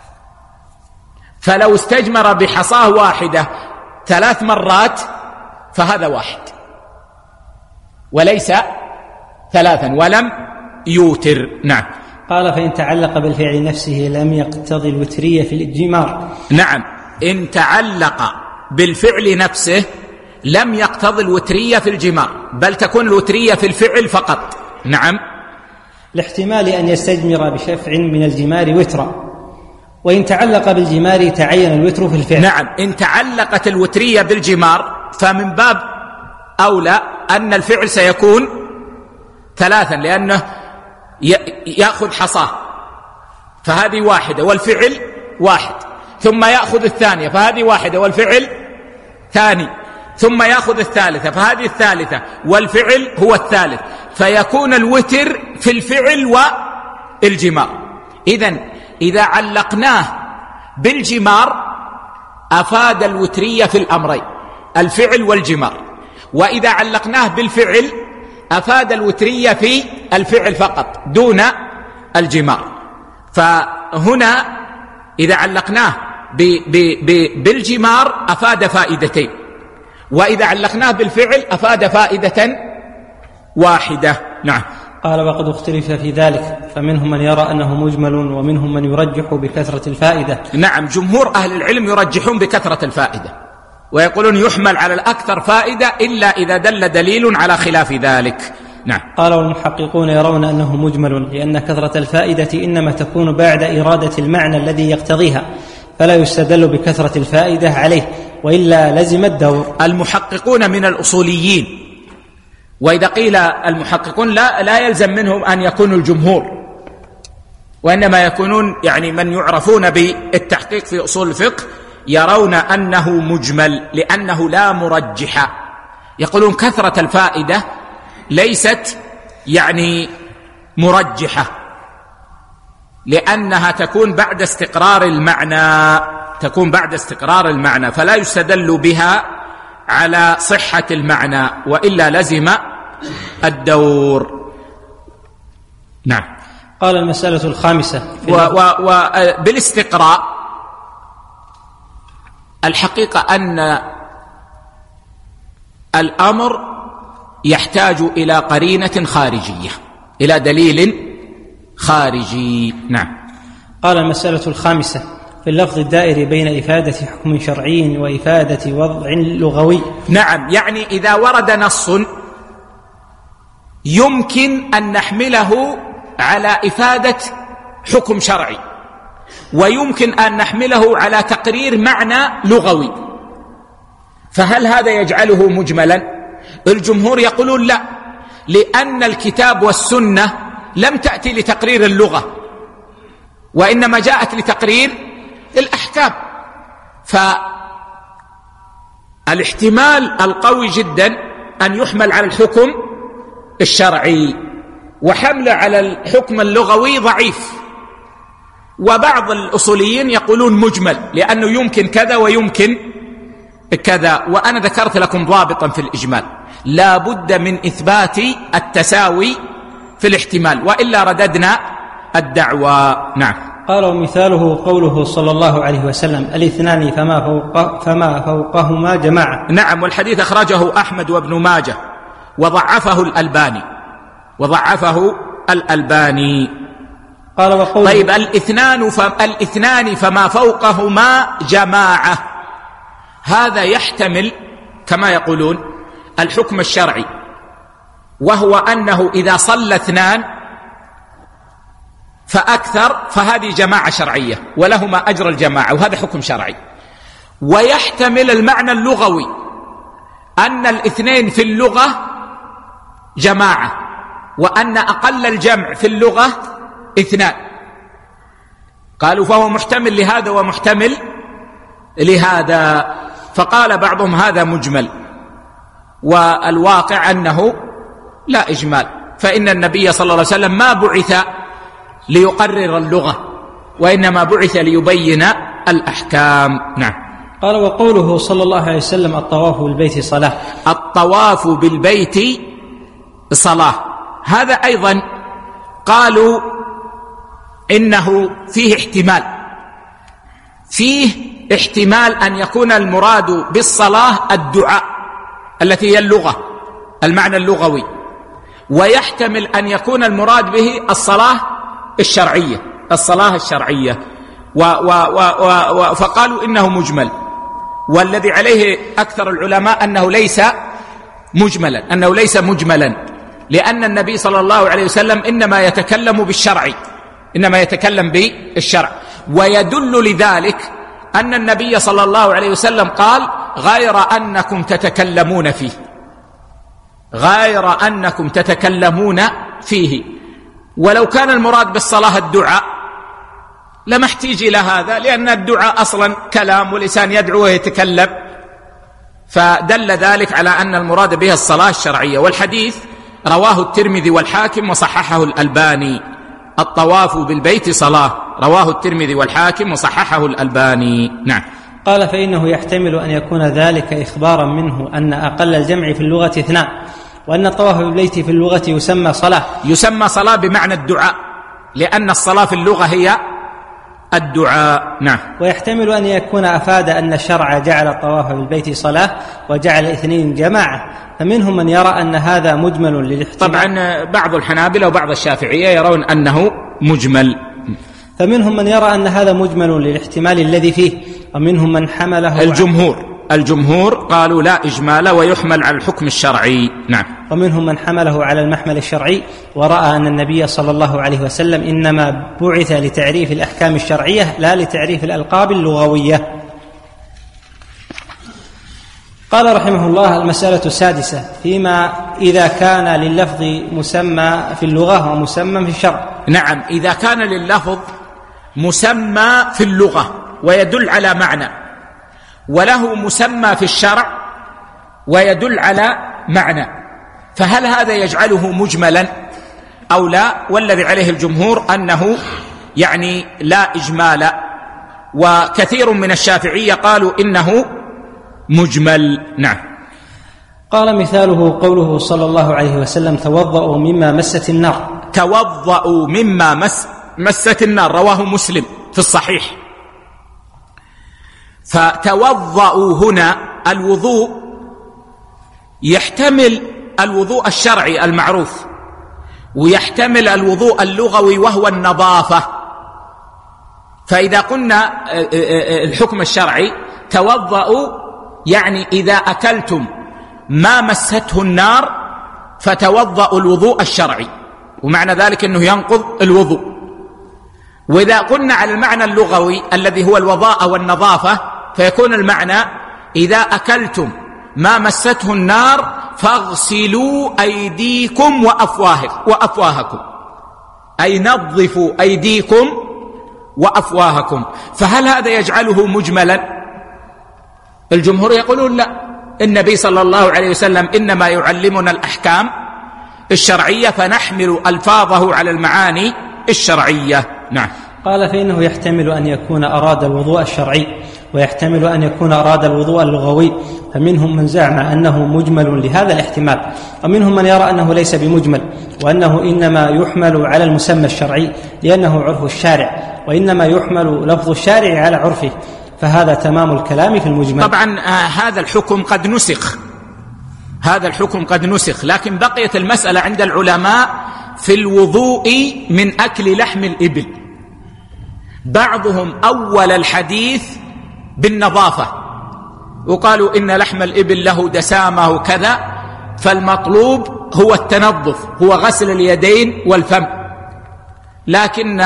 فلو استجمر بحصاه واحدة ثلاث مرات فهذا واحد وليس ثلاثا، ولم يوتر. نعم. قال: فإن تعلق بالفعل نفسه لم يقتضي الوترية في الجمار. نعم، إن تعلق بالفعل نفسه لم يقتضي الوترية في الجمار، بل تكون الوترية في الفعل فقط. نعم. لاحتمال أن يستجمر بشفع من الجمار وترا، وإن تعلق بالجمار تعين الوتر في الفعل. نعم، إن تعلقت الوترية بالجمار فمن باب أولى أن الفعل سيكون ثلاثا، لأنه يأخذ حصاه فهذه واحدة والفعل واحد، ثم يأخذ الثانية فهذه واحدة والفعل ثاني، ثم يأخذ الثالثة فهذه الثالثة والفعل هو الثالث، فيكون الوتر في الفعل والجمار. إذن إذا علقناه بالجمار أفاد الوترية في الأمرين، الفعل والجمار، وإذا علقناه بالفعل أفاد الوترية في الفعل فقط دون الجمار. فهنا إذا علقناه ب ب ب بالجمار أفاد فائدتين، وإذا علقناه بالفعل أفاد فائدة واحدة. نعم. قال: وقد اختلف في ذلك، فمنهم من يرى أنه مجمل ومنهم من يرجح بكثرة الفائدة. نعم، جمهور أهل العلم يرجحون بكثرة الفائدة، ويقولون يحمل على الأكثر فائدة إلا إذا دل دليل على خلاف ذلك. نعم. قال: والمحققون يرون أنه مجمل، لأن كثرة الفائدة إنما تكون بعد إرادة المعنى الذي يقتضيها، فلا يستدل بكثرة الفائدة عليه، وإلا لزم الدور. المحققون من الأصوليين، وإذا قيل المحققون لا, لا يلزم منهم أن يكونوا الجمهور، وإنما يكونون يعني من يعرفون بالتحقيق في أصول الفقه، يرون أنه مجمل لأنه لا مرجح. يقولون كثرة الفائدة ليست يعني مرجحة، لأنها تكون بعد استقرار المعنى، تكون بعد استقرار المعنى، فلا يستدل بها على صحة المعنى، وإلا لزم الدور. نعم. قال: المسألة الخامسة وبالاستقراء الحقيقة أن الأمر يحتاج إلى قرينة خارجية، إلى دليل خارجي. نعم. قال: المسألة الخامسة في اللفظ الدائر بين إفادة حكم شرعي وإفادة وضع لغوي. نعم، يعني إذا ورد نص يمكن أن نحمله على إفادة حكم شرعي، ويمكن أن نحمله على تقرير معنى لغوي، فهل هذا يجعله مجملا؟ الجمهور يقولون لا، لأن الكتاب والسنة لم تأتي لتقرير اللغة، وإنما جاءت لتقرير الأحكام. فالاحتمال القوي جدا أن يحمل على الحكم الشرعي، وحمله على الحكم اللغوي ضعيف. وبعض الأصوليين يقولون مجمل لأنه يمكن كذا ويمكن كذا. وأنا ذكرت لكم ضابطا في الإجمال: لا بد من إثبات التساوي في الاحتمال، وإلا رددنا الدعوى. نعم. قال: ومثاله قوله صلى الله عليه وسلم: الاثنان فما, فوق فما فوقهما جماعة. نعم، والحديث أخرجه أحمد وابن ماجه وضعفه الألباني وضعفه الألباني. قال: وقوله طيب، الاثنان فالاثنان فما فوقهما جماعة، هذا يحتمل كما يقولون الحكم الشرعي، وهو أنه إذا صلى اثنان فأكثر فهذه جماعة شرعية ولهما أجر الجماعة، وهذا حكم شرعي. ويحتمل المعنى اللغوي أن الاثنين في اللغة جماعة، وأن أقل الجمع في اللغة اثنان. قالوا فهو محتمل لهذا ومحتمل لهذا، فقال بعضهم هذا مجمل، والواقع أنه لا إجمال، فإن النبي صلى الله عليه وسلم ما بعث ليقرر اللغة، وإنما بعث ليبين الأحكام. نعم. قال: وقوله صلى الله عليه وسلم: الطواف بالبيت صلاة. الطواف بالبيت صلاة، هذا أيضا قالوا إنه فيه احتمال فيه احتمال أن يكون المراد بالصلاة الدعاء التي هي اللغة، المعنى اللغوي، ويحتمل أن يكون المراد به الصلاة الشرعية الصلاة الشرعية و و و و فقالوا إنه مجمل. والذي عليه أكثر العلماء أنه ليس مجملا أنه ليس مجملا لأن النبي صلى الله عليه وسلم إنما يتكلم بالشرع إنما يتكلم بالشرع ويدل لذلك أن النبي صلى الله عليه وسلم قال: غير أنكم تتكلمون فيه غير أنكم تتكلمون فيه. ولو كان المراد بالصلاة الدعاء لما احتيج إلى هذا، لأن الدعاء أصلا كلام واللسان يدعو ويتكلم، فدل ذلك على أن المراد بها الصلاة الشرعية. والحديث رواه الترمذي والحاكم وصححه الألباني: الطواف بالبيت صلاة، رواه الترمذي والحاكم وصححه الألباني. نعم. قال: فإنه يحتمل أن يكون ذلك إخبارا منه أن أقل الجمع في اللغة اثنان، وأن الطواف بالبيت في اللغة يسمى صلاة يسمى صلاة بمعنى الدعاء، لأن الصلاة في اللغة هي الدعاء. نعم. ويحتمل أن يكون أفاد أن الشرع جعل الطواف بالبيت صلاة وجعل الاثنين جماعة، فمنهم من يرى أن هذا مجمل للاحتمال. طبعا بعض الحنابلة وبعض الشافعية يرون أنه مجمل، فمنهم من يرى أن هذا مجمل للاحتمال الذي فيه، ومنهم من حمله الجمهور الجمهور قالوا لا إجمال ويحمل على الحكم الشرعي. نعم. ومنهم من حمله على المحمل الشرعي ورأى أن النبي صلى الله عليه وسلم إنما بعث لتعريف الأحكام الشرعية لا لتعريف الألقاب اللغوية. قال رحمه الله: المسألة السادسة فيما إذا كان لللفظ مسمى في اللغة ومسمى في الشرع. نعم، إذا كان لللفظ مسمى في اللغة ويدل على معنى، وله مسمى في الشرع ويدل على معنى، فهل هذا يجعله مجملا أو لا؟ والذي عليه الجمهور أنه يعني لا إجمال، وكثير من الشافعية قالوا إنه مجمل. نعم. قال: مثاله قوله صلى الله عليه وسلم: توضؤوا مما مست النار. توضؤوا مما مس مست النار، رواه مسلم في الصحيح. فتوضؤوا هنا الوضوء يحتمل الوضوء الشرعي المعروف، ويحتمل الوضوء اللغوي وهو النظافة. فإذا قلنا الحكم الشرعي توضؤوا يعني إذا أكلتم ما مسته النار فتوضؤوا الوضوء الشرعي، ومعنى ذلك أنه ينقض الوضوء. وإذا قلنا على المعنى اللغوي الذي هو الوضاءة والنظافة فيكون المعنى إذا أكلتم ما مسته النار فاغسلوا أيديكم وأفواهكم، أي نظفوا أيديكم وأفواهكم. فهل هذا يجعله مجملا؟ الجمهور يقولون لا، النبي صلى الله عليه وسلم إنما يعلمنا الأحكام الشرعية، فنحمل ألفاظه على المعاني الشرعية. نعم. قال فإنه يحتمل أن يكون أراد الوضوء الشرعي ويحتمل أن يكون أراد الوضوء اللغوي، فمنهم من زعم أنه مجمل لهذا الاحتمال، ومنهم من يرى أنه ليس بمجمل، وأنه إنما يحمل على المسمى الشرعي لأنه عرف الشارع، وإنما يحمل لفظ الشارع على عرفه، فهذا تمام الكلام في المجمل. طبعا آه هذا الحكم قد نسخ، هذا الحكم قد نسخ، لكن بقيت المسألة عند العلماء في الوضوء من أكل لحم الإبل. بعضهم أول الحديث بالنظافة وقالوا إن لحم الإبل له دسامة وكذا، فالمطلوب هو التنظف، هو غسل اليدين والفم، لكن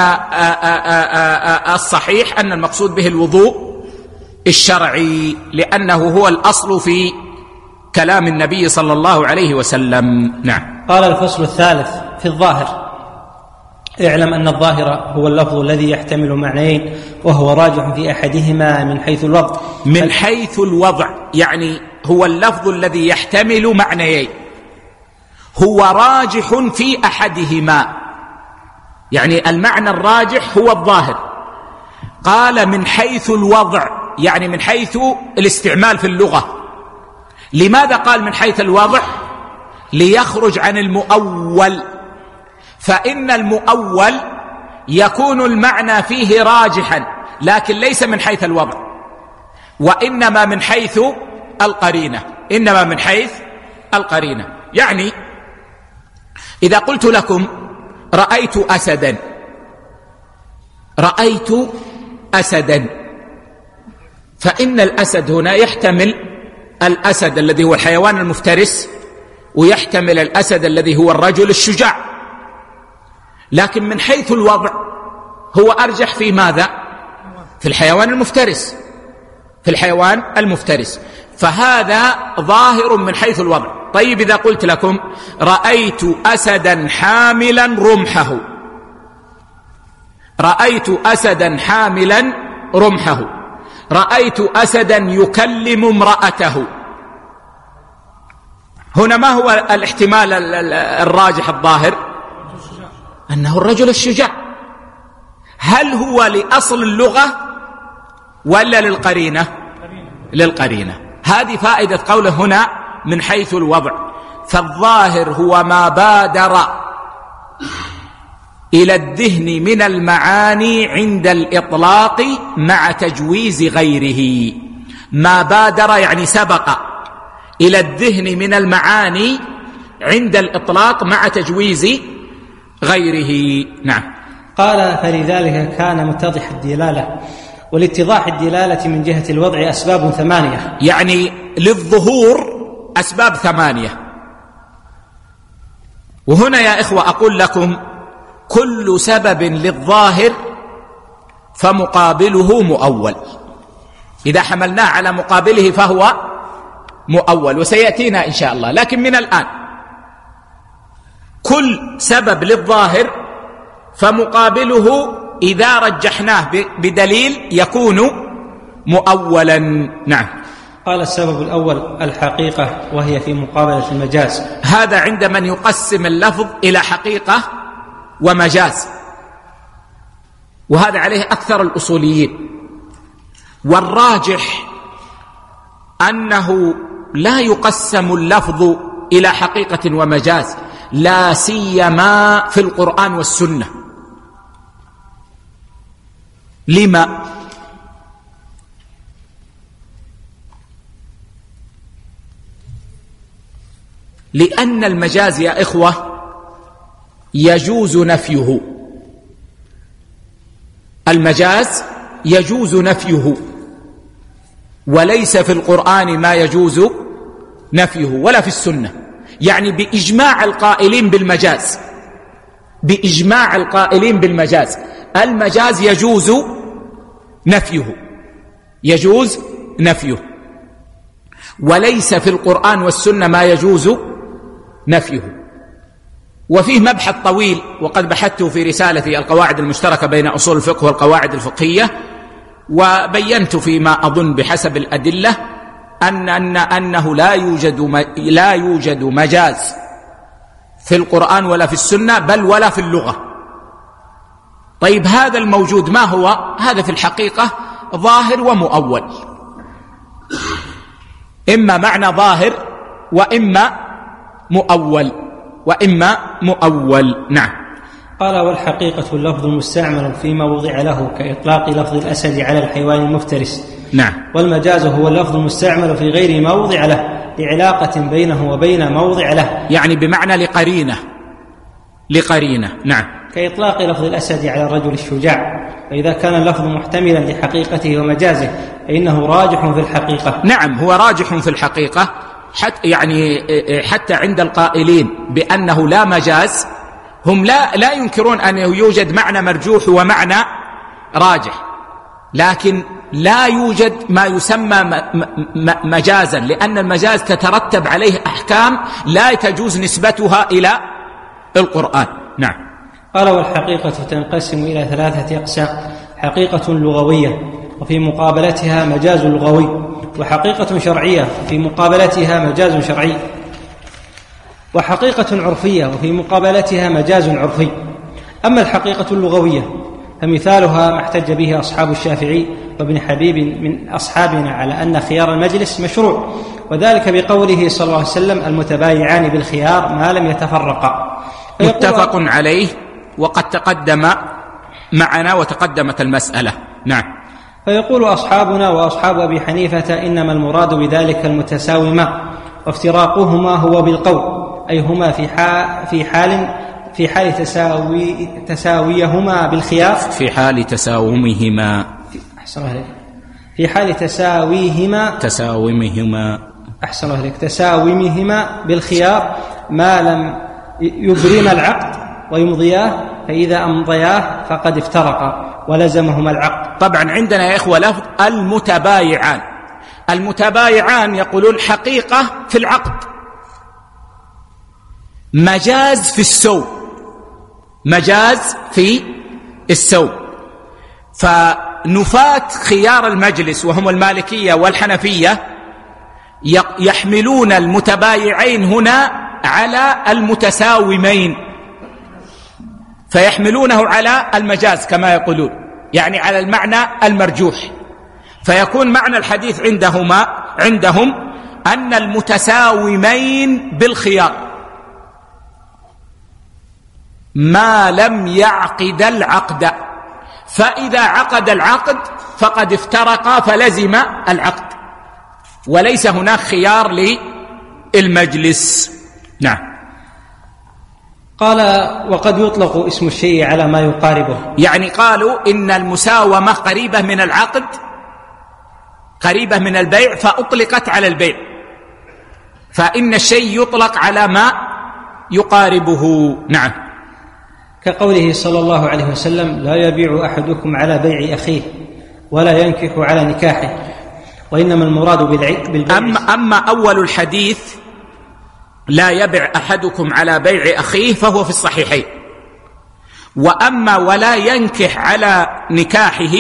الصحيح أن المقصود به الوضوء الشرعي، لأنه هو الأصل في كلام النبي صلى الله عليه وسلم. نعم. قال الفصل الثالث في الظاهر: اعلم أن الظاهر هو اللفظ الذي يحتمل معنيين، وهو راجح في أحدهما من حيث الوضع. من حيث الوضع يعني هو اللفظ الذي يحتمل معنيين، هو راجح في أحدهما، يعني المعنى الراجح هو الظاهر. قال من حيث الوضع يعني من حيث الاستعمال في اللغة. لماذا قال من حيث الوضع؟ ليخرج عن المؤول، فإن المؤول يكون المعنى فيه راجحا لكن ليس من حيث الوضع، وإنما من حيث القرينة، إنما من حيث القرينة. يعني إذا قلت لكم رأيت أسدا، رأيت أسدا، فإن الأسد هنا يحتمل الأسد الذي هو الحيوان المفترس، ويحتمل الأسد الذي هو الرجل الشجاع، لكن من حيث الوضع هو أرجح في ماذا؟ في الحيوان المفترس، في الحيوان المفترس، فهذا ظاهر من حيث الوضع. طيب إذا قلت لكم رأيت أسدا حاملا رمحه، رأيت أسدا حاملا رمحه، رأيت أسدا يكلم امرأته، هنا ما هو الاحتمال الراجح الظاهر؟ أنه الرجل الشجاع. هل هو لأصل اللغة ولا للقرينة؟ للقرينة. هذه فائدة قوله هنا من حيث الوضع. فالظاهر هو ما بادر إلى الذهن من المعاني عند الإطلاق مع تجويز غيره. ما بادر يعني سبق إلى الذهن من المعاني عند الإطلاق مع تجويز غيره. نعم. قال فلذلك كان متضح الدلالة، ولاتضاح الدلالة من جهة الوضع أسباب ثمانية، يعني للظهور أسباب ثمانية. وهنا يا إخوة أقول لكم كل سبب للظاهر فمقابله مؤول، إذا حملناه على مقابله فهو مؤول، وسيأتينا إن شاء الله. لكن من الآن كل سبب للظاهر فمقابله إذا رجحناه بدليل يكون مؤولا. نعم. قال السبب الأول الحقيقة، وهي في مقابلة المجاز. هذا عند من يقسم اللفظ إلى حقيقة ومجاز، وهذا عليه أكثر الأصوليين. والراجح أنه لا يقسم اللفظ إلى حقيقة ومجاز، لا سيما في القرآن والسنة. لما؟ لأن المجاز يا إخوة يجوز نفيه، المجاز يجوز نفيه، وليس في القرآن ما يجوز نفيه ولا في السنة. يعني بإجماع القائلين بالمجاز، بإجماع القائلين بالمجاز المجاز يجوز نفيه، يجوز نفيه، وليس في القرآن والسنة ما يجوز نفيه. وفيه مبحث طويل وقد بحثته في رسالتي القواعد المشتركة بين أصول الفقه والقواعد الفقهية، وبينت فيما أظن بحسب الأدلة أن أن أنه لا يوجد لا يوجد مجاز في القرآن ولا في السنة، بل ولا في اللغة. طيب هذا الموجود ما هو؟ هذا في الحقيقة ظاهر ومؤول، إما معنى ظاهر وإما مؤول وإما مؤول. نعم. قال: والحقيقة اللفظ المستعمل فيما وضع له، كإطلاق لفظ الأسد على الحيوان المفترس. نعم. والمجاز هو اللفظ المستعمل في غير ما وضع له، لعلاقة بينه وبين ما وضع له، يعني بمعنى لقرينة لقرينة. نعم. كإطلاق لفظ الأسد على الرجل الشجاع، فإذا كان اللفظ محتملا لحقيقته ومجازه فإنه راجح في الحقيقة. نعم، هو راجح في الحقيقة، حتى يعني حتى عند القائلين بأنه لا مجاز، هم لا لا ينكرون أن يوجد معنى مرجوح ومعنى راجح، لكن لا يوجد ما يسمى مجازا، لأن المجاز تترتب عليه أحكام لا تجوز نسبتها إلى القرآن. نعم. قال: والحقيقة تنقسم إلى ثلاثة أقسام: حقيقة لغوية وفي مقابلتها مجاز لغوي، وحقيقة شرعية وفي مقابلتها مجاز شرعي، وحقيقة عرفية وفي مقابلتها مجاز عرفي. أما الحقيقة اللغوية فمثالها ما احتج به أصحاب الشافعي وابن حبيب من أصحابنا على أن خيار المجلس مشروع، وذلك بقوله صلى الله عليه وسلم: المتبايعان بالخيار ما لم يتفرقا. متفق عليه، وقد تقدم معنا وتقدمت المسألة. نعم. فيقول أصحابنا وأصحاب أبي حنيفة: إنما المراد بذلك المتساوما، وافتراقهما هو بالقول، أي هما في حال في حال في حال تساوي تساويهما بالخيار في حال تساومهما أحسن عليك في حال تساويهما تساومهما أحسن عليك تساومهما بالخيار ما لم يبرم العقد ويمضياه، فإذا أمضياه فقد افترقا ولزمهما العقد. طبعا عندنا يا إخوة لفظ المتبايعان. المتبايعان يقولون حقيقة في العقد، مجاز في السوم، مجاز في السوم. فنفاة خيار المجلس وهم المالكية والحنفية يحملون المتبايعين هنا على المتساومين، فيحملونه على المجاز كما يقولون، يعني على المعنى المرجوح. فيكون معنى الحديث عندهما عندهم أن المتساومين بالخيار ما لم يعقد العقد، فإذا عقد العقد فقد افترقا فلزم العقد، وليس هناك خيار للمجلس. نعم. قال: وقد يطلق اسم الشيء على ما يقاربه، يعني قالوا إن المساومة قريبة من العقد، قريبة من البيع، فأطلقت على البيع، فإن الشيء يطلق على ما يقاربه. نعم. كقوله صلى الله عليه وسلم: لا يبيع أحدكم على بيع أخيه ولا ينكح على نكاحه، وإنما المراد بالبيع. أما, أما أول الحديث لا يبيع أحدكم على بيع أخيه فهو في الصحيحين، وأما ولا ينكح على نكاحه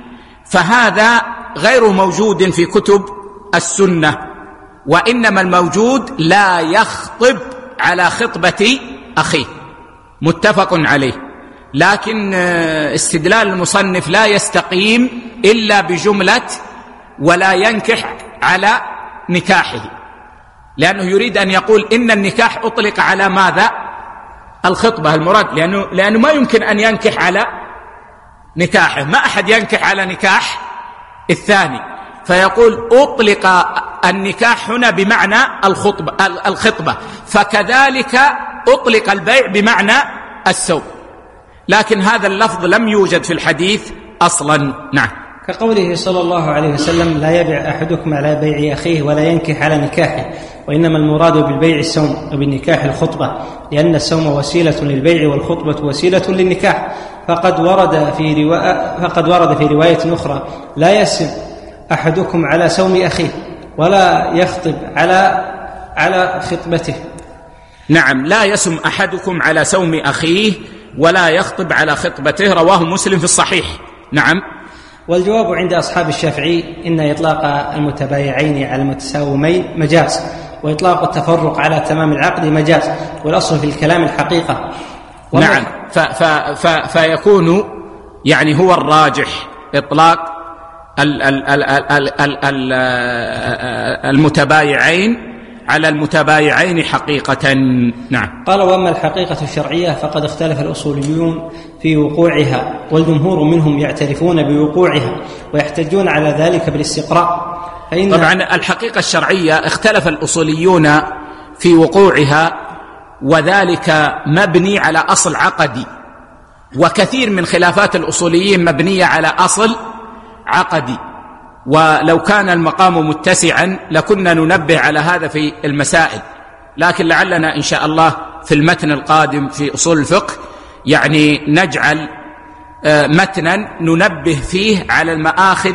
فهذا غير موجود في كتب السنة، وإنما الموجود لا يخطب على خطبة أخيه، متفق عليه. لكن استدلال المصنف لا يستقيم إلا بجملة ولا ينكح على نكاحه، لأنه يريد أن يقول إن النكاح أطلق على ماذا؟ الخطبة المراد، لأنه, لأنه ما يمكن أن ينكح على نكاحه، ما أحد ينكح على نكاح الثاني، فيقول أطلق النكاح هنا بمعنى الخطبة, الخطبة فكذلك أطلق البيع بمعنى السوق، لكن هذا اللفظ لم يوجد في الحديث أصلا. نعم. كقوله صلى الله عليه وسلم: لا يبيع أحدكم على بيع أخيه ولا ينكح على نكاحه، وإنما المراد بالبيع السوم وبالنكاح الخطبة، لأن السوم وسيلة للبيع والخطبة وسيلة للنكاح. فقد ورد في روا... فقد ورد في رواية أخرى: لا يسم أحدكم على سوم أخيه ولا يخطب على على خطبته. نعم، لا يسم أحدكم على سوم أخيه ولا يخطب على خطبته، رواه مسلم في الصحيح. نعم. والجواب عند أصحاب الشافعي إن إطلاق المتبايعين على المتساومين مجاز، وإطلاق التفرق على تمام العقد مجاز، والأصل في الكلام الحقيقة. نعم. ف ف ف فيكون يعني هو الراجح إطلاق ال ال ال ال ال ال المتبايعين على المتبايعين حقيقة. نعم. قال: وأما الحقيقة الشرعية فقد اختلف الأصوليون في وقوعها، والجمهور منهم يعترفون بوقوعها ويحتجون على ذلك بالاستقراء. فإن طبعا الحقيقة الشرعية اختلف الأصوليون في وقوعها، وذلك مبني على أصل عقدي، وكثير من خلافات الأصوليين مبنية على أصل عقدي، ولو كان المقام متسعا لكنا ننبه على هذا في المسائل، لكن لعلنا إن شاء الله في المتن القادم في أصول الفقه يعني نجعل متنا ننبه فيه على المآخذ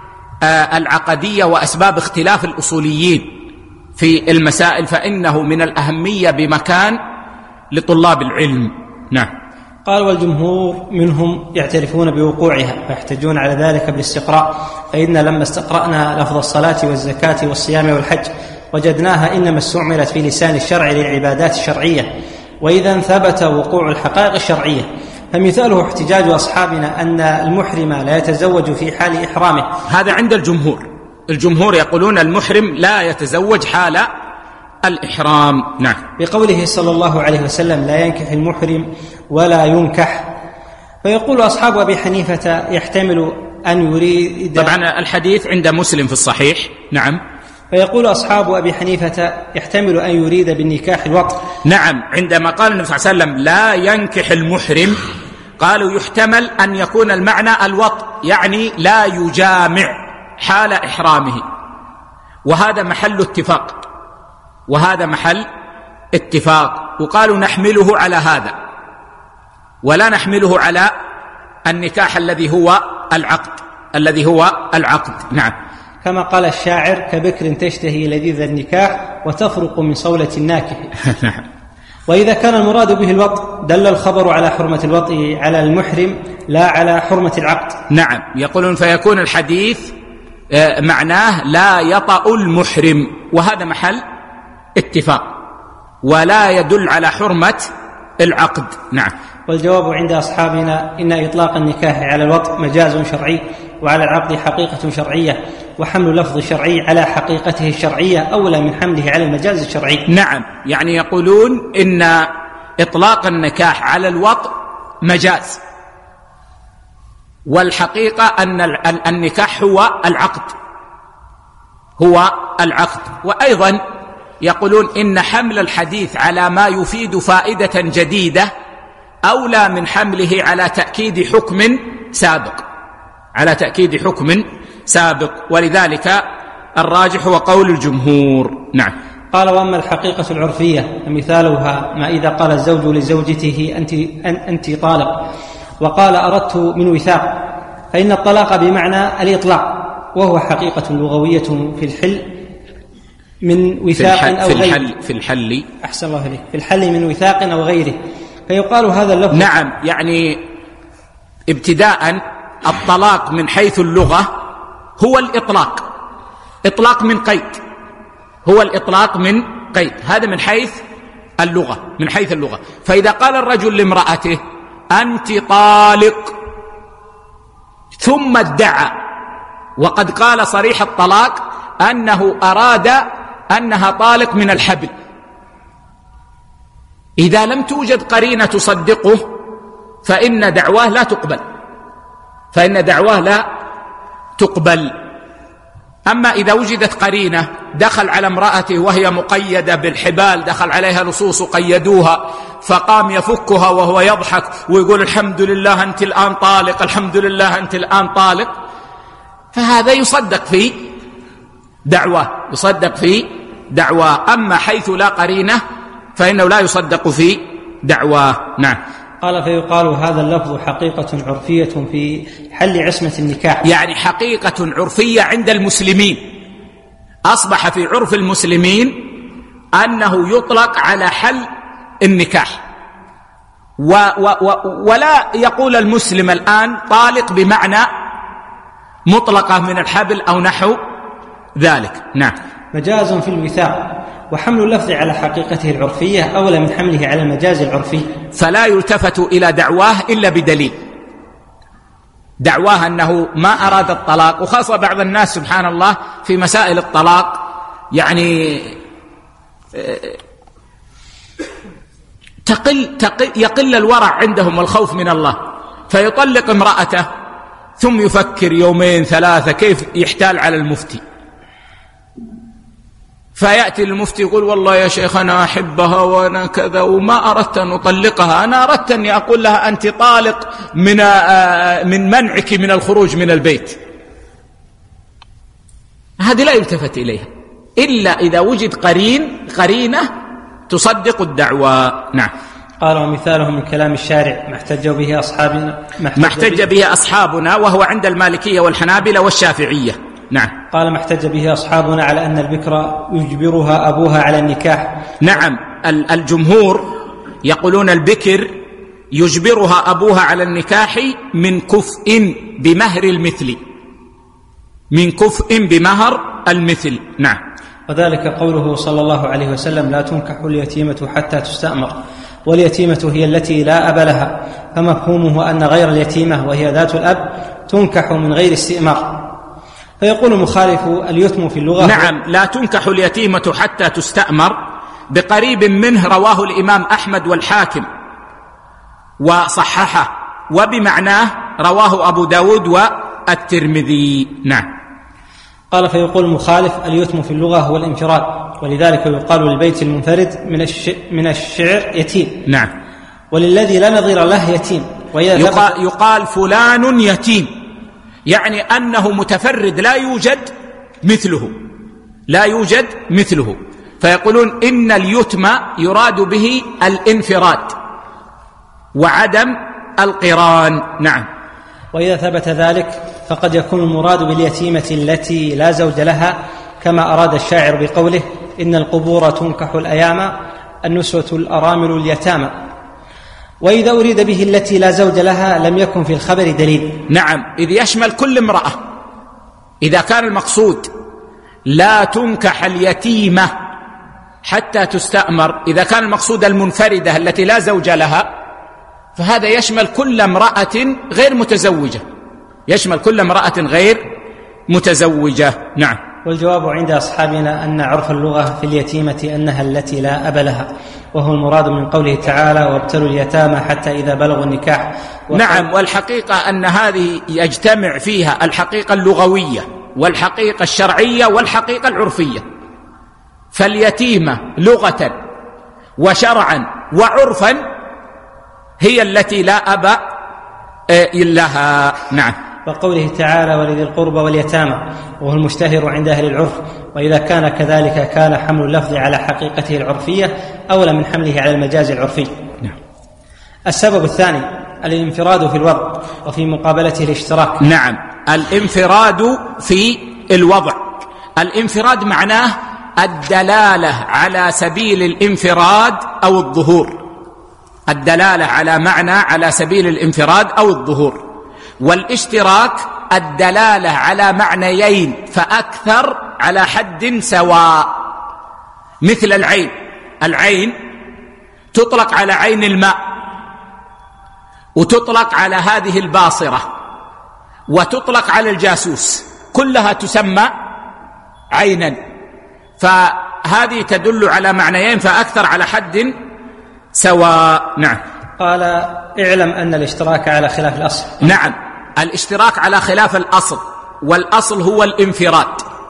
العقدية وأسباب اختلاف الأصوليين في المسائل، فإنه من الأهمية بمكان لطلاب العلم. نعم. قال: والجمهور منهم يعترفون بوقوعها فيحتجون على ذلك بالاستقراء، فإن لما استقرأنا لفظ الصلاة والزكاة والصيام والحج وجدناها إنما استعملت في لسان الشرع للعبادات الشرعية، وإذا ثبت وقوع الحقائق الشرعية فمثاله احتجاج أصحابنا أن المحرم لا يتزوج في حال إحرامه. هذا عند الجمهور. الجمهور يقولون المحرم لا يتزوج حال الإحرام. نعم. بقوله صلى الله عليه وسلم: لا ينكح المحرم ولا ينكح. فيقول أصحاب أبي حنيفة يحتمل أن يريد. طبعا الحديث عند مسلم في الصحيح. نعم. فيقول أصحاب أبي حنيفة يحتمل أن يريد بالنكاح الوطء. نعم. عندما قال النبي صلى الله عليه وسلم لا ينكح المحرم، قالوا يحتمل أن يكون المعنى الوطء، يعني لا يجامع حال إحرامه، وهذا محل اتفاق، وهذا محل اتفاق. وقالوا نحمله على هذا ولا نحمله على النكاح الذي هو العقد الذي هو العقد. نعم. كما قال الشاعر: كبكر تشتهي لذيذ النكاح وتفرق من صولة الناكح. وإذا كان المراد به الوطء دل الخبر على حرمة الوطء على المحرم لا على حرمة العقد. نعم. يقولون فيكون الحديث معناه لا يطأ المحرم، وهذا محل اتفاق، ولا يدل على حرمة العقد. نعم. والجواب عند أصحابنا إن إطلاق النكاح على الوطء مجاز شرعي، وعلى العقد حقيقة شرعية، وحمل اللفظ الشرعي على حقيقته الشرعية أولى من حمله على المجاز الشرعي. نعم. يعني يقولون إن إطلاق النكاح على الوطء مجاز، والحقيقة أن النكاح هو العقد هو العقد. وأيضا يقولون إن حمل الحديث على ما يفيد فائدة جديدة أولى من حمله على تأكيد حكم سابق على تأكيد حكم سابق ولذلك الراجح هو قول الجمهور. نعم. قال: وأما الحقيقة العرفية فمثالها ما إذا قال الزوج لزوجته أنت, أنت طالق، وقال أردت من وثاق، فإن الطلاق بمعنى الإطلاق، وهو حقيقة لغوية في الحل من وثاق أو غيره. في الحل أحسن الله إليك في الحل من وثاق أو غيره، فيقال هذا اللفظ. نعم. يعني ابتداء الطلاق من حيث اللغة هو الإطلاق، إطلاق من قيد، هو الإطلاق من قيد، هذا من حيث اللغة من حيث اللغة. فإذا قال الرجل لامرأته أنت طالق ثم ادعى وقد قال صريح الطلاق أنه أراد أنها طالق من الحبل، إذا لم توجد قرينة تصدقه فإن دعواه لا تقبل فإن دعواه لا تقبل. أما إذا وجدت قرينة، دخل على امرأته وهي مقيدة بالحبال، دخل عليها لصوص قيدوها، فقام يفكها وهو يضحك ويقول الحمد لله أنت الآن طالق، الحمد لله أنت الآن طالق، فهذا يصدق في دعوة يصدق في دعوة. أما حيث لا قرينة فإنه لا يصدق في دعوة. نعم. قال: فيقال هذا اللفظ حقيقة عرفية في حل عصمة النكاح، يعني حقيقة عرفية عند المسلمين، أصبح في عرف المسلمين أنه يطلق على حل النكاح، و و و ولا يقول المسلم الآن طالق بمعنى مطلقة من الحبل أو نحو ذلك. نعم. مجاز في الوثاق، وحمل اللفظ على حقيقته العرفية أولى من حمله على المجاز العرفي. فلا يلتفت إلى دعواه إلا بدليل. دعواه أنه ما أراد الطلاق، وخاصة بعض الناس سبحان الله في مسائل الطلاق يعني تقل, تقل يقل الورع عندهم والخوف من الله، فيطلق امرأته ثم يفكر يومين ثلاثة كيف يحتال على المفتي، فيأتي المفتي يقول والله يا شيخ أنا أحبها وأنا كذا وما أردت أن أطلقها، أنا أردت أني أقول لها أنت طالق من من منعك من الخروج من البيت. هذه لا يلتفت إليها إلا إذا وجد قرين قرينة تصدق الدعوى. نعم. قال ومثاله من كلام الشارع ما احتج به أصحابنا ما احتج به أصحابنا وهو عند المالكية والحنابلة والشافعية. نعم. قال ما احتج به أصحابنا على أن البكر يجبرها أبوها على النكاح. نعم، الجمهور يقولون البكر يجبرها أبوها على النكاح من كفء بمهر المثل، من كفء بمهر المثل. نعم. وذلك قوله صلى الله عليه وسلم لا تنكح اليتيمة حتى تستأمر، واليتيمة هي التي لا أب لها، فمفهومه أن غير اليتيمة وهي ذات الأب تنكح من غير استئمار. فيقول مخالف اليتم في اللغة نعم لا تنكح اليتيمة حتى تستأمر بقريب منه رواه الإمام أحمد والحاكم وصححه، وبمعناه رواه أبو داود والترمذي. نعم. قال فيقول مخالف اليتم في اللغة هو الانفراد، ولذلك يقال للبيت المنفرد من, الش... من الشعر يتيم. نعم. وللذي لا نظير له يتيم. يقال, يقال فلان يتيم، يعني أنه متفرد لا يوجد مثله، لا يوجد مثله، فيقولون إن اليتم يراد به الانفراد وعدم القران. نعم. وإذا ثبت ذلك فقد يكون المراد باليتيمة التي لا زوج لها، كما أراد الشاعر بقوله إن القبور تنكح الأيام النسوة الأرامل اليتامى. وإذا أريد به التي لا زوج لها لم يكن في الخبر دليل. نعم، إذ يشمل كل امرأة. إذا كان المقصود لا تنكح اليتيمة حتى تستأمر، إذا كان المقصود المنفردة التي لا زوج لها، فهذا يشمل كل امرأة غير متزوجة، يشمل كل امرأة غير متزوجة. نعم. والجواب عند أصحابنا أن عرف اللغة في اليتيمة أنها التي لا أب لها، وهو المراد من قوله تعالى وابتلوا اليتامى حتى إذا بلغوا النكاح. نعم. والحقيقة أن هذه يجتمع فيها الحقيقة اللغوية والحقيقة الشرعية والحقيقة العرفية. فاليتيمة لغة وشرعا وعرفا هي التي لا أب لها. نعم. وقوله تعالى ولذي القربى واليتامى وهو المشتهر عند أهل العرف، وإذا كان كذلك كان حمل اللفظ على حقيقته العرفية أولى من حمله على المجاز العرفي. نعم. السبب الثاني الانفراد في الوضع وفي مقابلته الاشتراك. نعم، الانفراد في الوضع. الانفراد معناه الدلالة على سبيل الانفراد أو الظهور، الدلالة على معنى على سبيل الانفراد أو الظهور. والاشتراك الدلالة على معنيين فأكثر على حد سواء، مثل العين. العين تطلق على عين الماء، وتطلق على هذه الباصرة، وتطلق على الجاسوس، كلها تسمى عينا، فهذه تدل على معنيين فأكثر على حد سواء. نعم. قال اعلم أن الاشتراك على خلاف الأصل. نعم، الاشتراك على خلاف الأصل، والأصل هو الانفراد.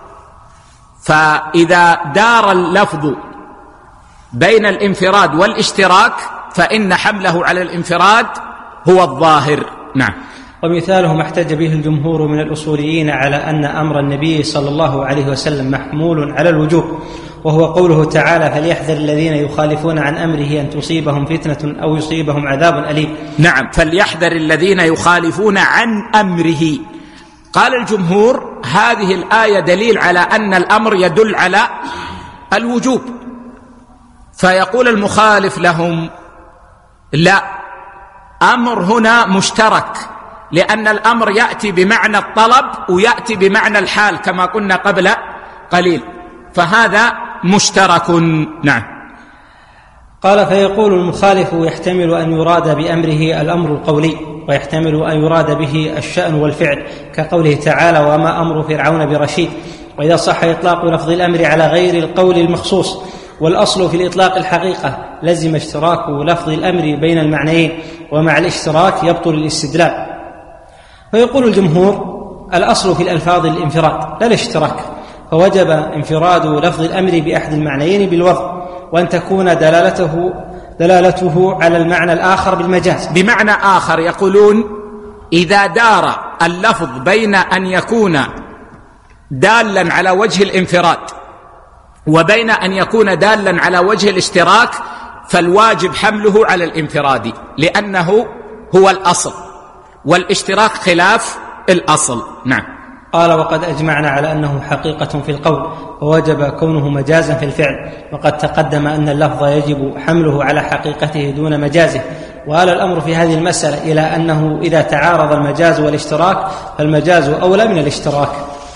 فإذا دار اللفظ بين الانفراد والاشتراك فإن حمله على الانفراد هو الظاهر. نعم. ومثاله ما احتج به الجمهور من الأصوليين على أن أمر النبي صلى الله عليه وسلم محمول على الوجوب، وهو قوله تعالى فليحذر الذين يخالفون عن أمره أن تصيبهم فتنة أو يصيبهم عذاب أليم. نعم، فليحذر الذين يخالفون عن أمره. قال الجمهور هذه الآية دليل على أن الأمر يدل على الوجوب، فيقول المخالف لهم لا، أمر هنا مشترك، لأن الأمر يأتي بمعنى الطلب ويأتي بمعنى الحال كما قلنا قبل قليل، فهذا مشترك. نعم. قال: فيقول المخالف: يحتمل أن يراد بأمره الأمر القولي، ويحتمل أن يراد به الشأن والفعل، كقوله تعالى: وما أمر فرعون برشيد. وإذا صح إطلاق لفظ الأمر على غير القول المخصوص، والأصل في الإطلاق الحقيقة، لزم اشتراك لفظ الأمر بين المعنيين، ومع الاشتراك يبطل الاستدلال. فيقول الجمهور: الأصل في الألفاظ الانفراد لا الاشتراك، فوجب انفراد لفظ الأمر بأحد المعنيين بالوضع، وأن تكون دلالته دلالته على المعنى الآخر بالمجاز. بمعنى آخر يقولون: إذا دار اللفظ بين أن يكون دالا على وجه الانفراد وبين أن يكون دالا على وجه الاشتراك، فالواجب حمله على الانفراد، لأنه هو الأصل، والاشتراك خلاف الأصل. نعم. قال: وقد أجمعنا على أنه حقيقة في القول، ووجب كونه مجازا في الفعل، وقد تقدم أن اللفظ يجب حمله على حقيقته دون مجازه. وآل الأمر في هذه المسألة إلى أنه إذا تعارض المجاز والاشتراك فالمجاز أولى من الاشتراك.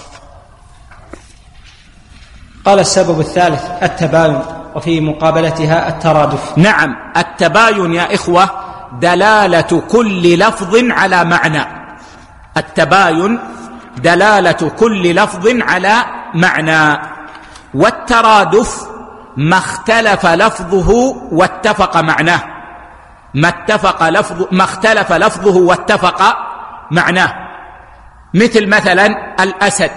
قال: السبب الثالث التباين، وفي مقابلتها الترادف. نعم. التباين يا إخوة دلالة كل لفظ على معنى. التباين دلالة كل لفظ على معنى. والترادف ما اختلف لفظه واتفق معناه، ما اتفق لفظه ما اختلف لفظه واتفق معناه. مثل مثلا الأسد،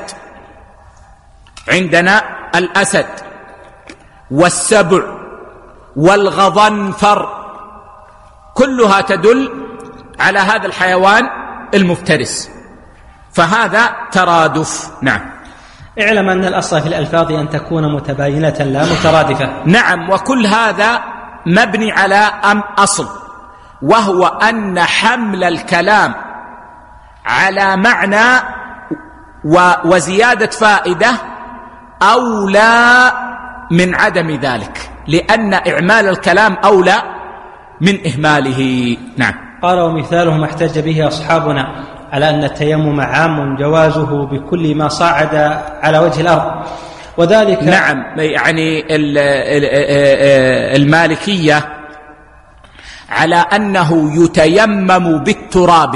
عندنا الأسد والسبع والغضنفر، كلها تدل على هذا الحيوان المفترس، فهذا ترادف. نعم. اعلم أن الأصل في الألفاظ أن تكون متباينة لا مترادفة. نعم. وكل هذا مبني على أم أصل، وهو أن حمل الكلام على معنى وزيادة فائدة أولى من عدم ذلك، لأن إعمال الكلام أولى من إهماله. نعم. قال: ومثاله ما احتج به أصحابنا على أن التيمم عام جوازه بكل ما صعد على وجه الأرض، وذلك. نعم. يعني المالكية على أنه يتيمم بالتراب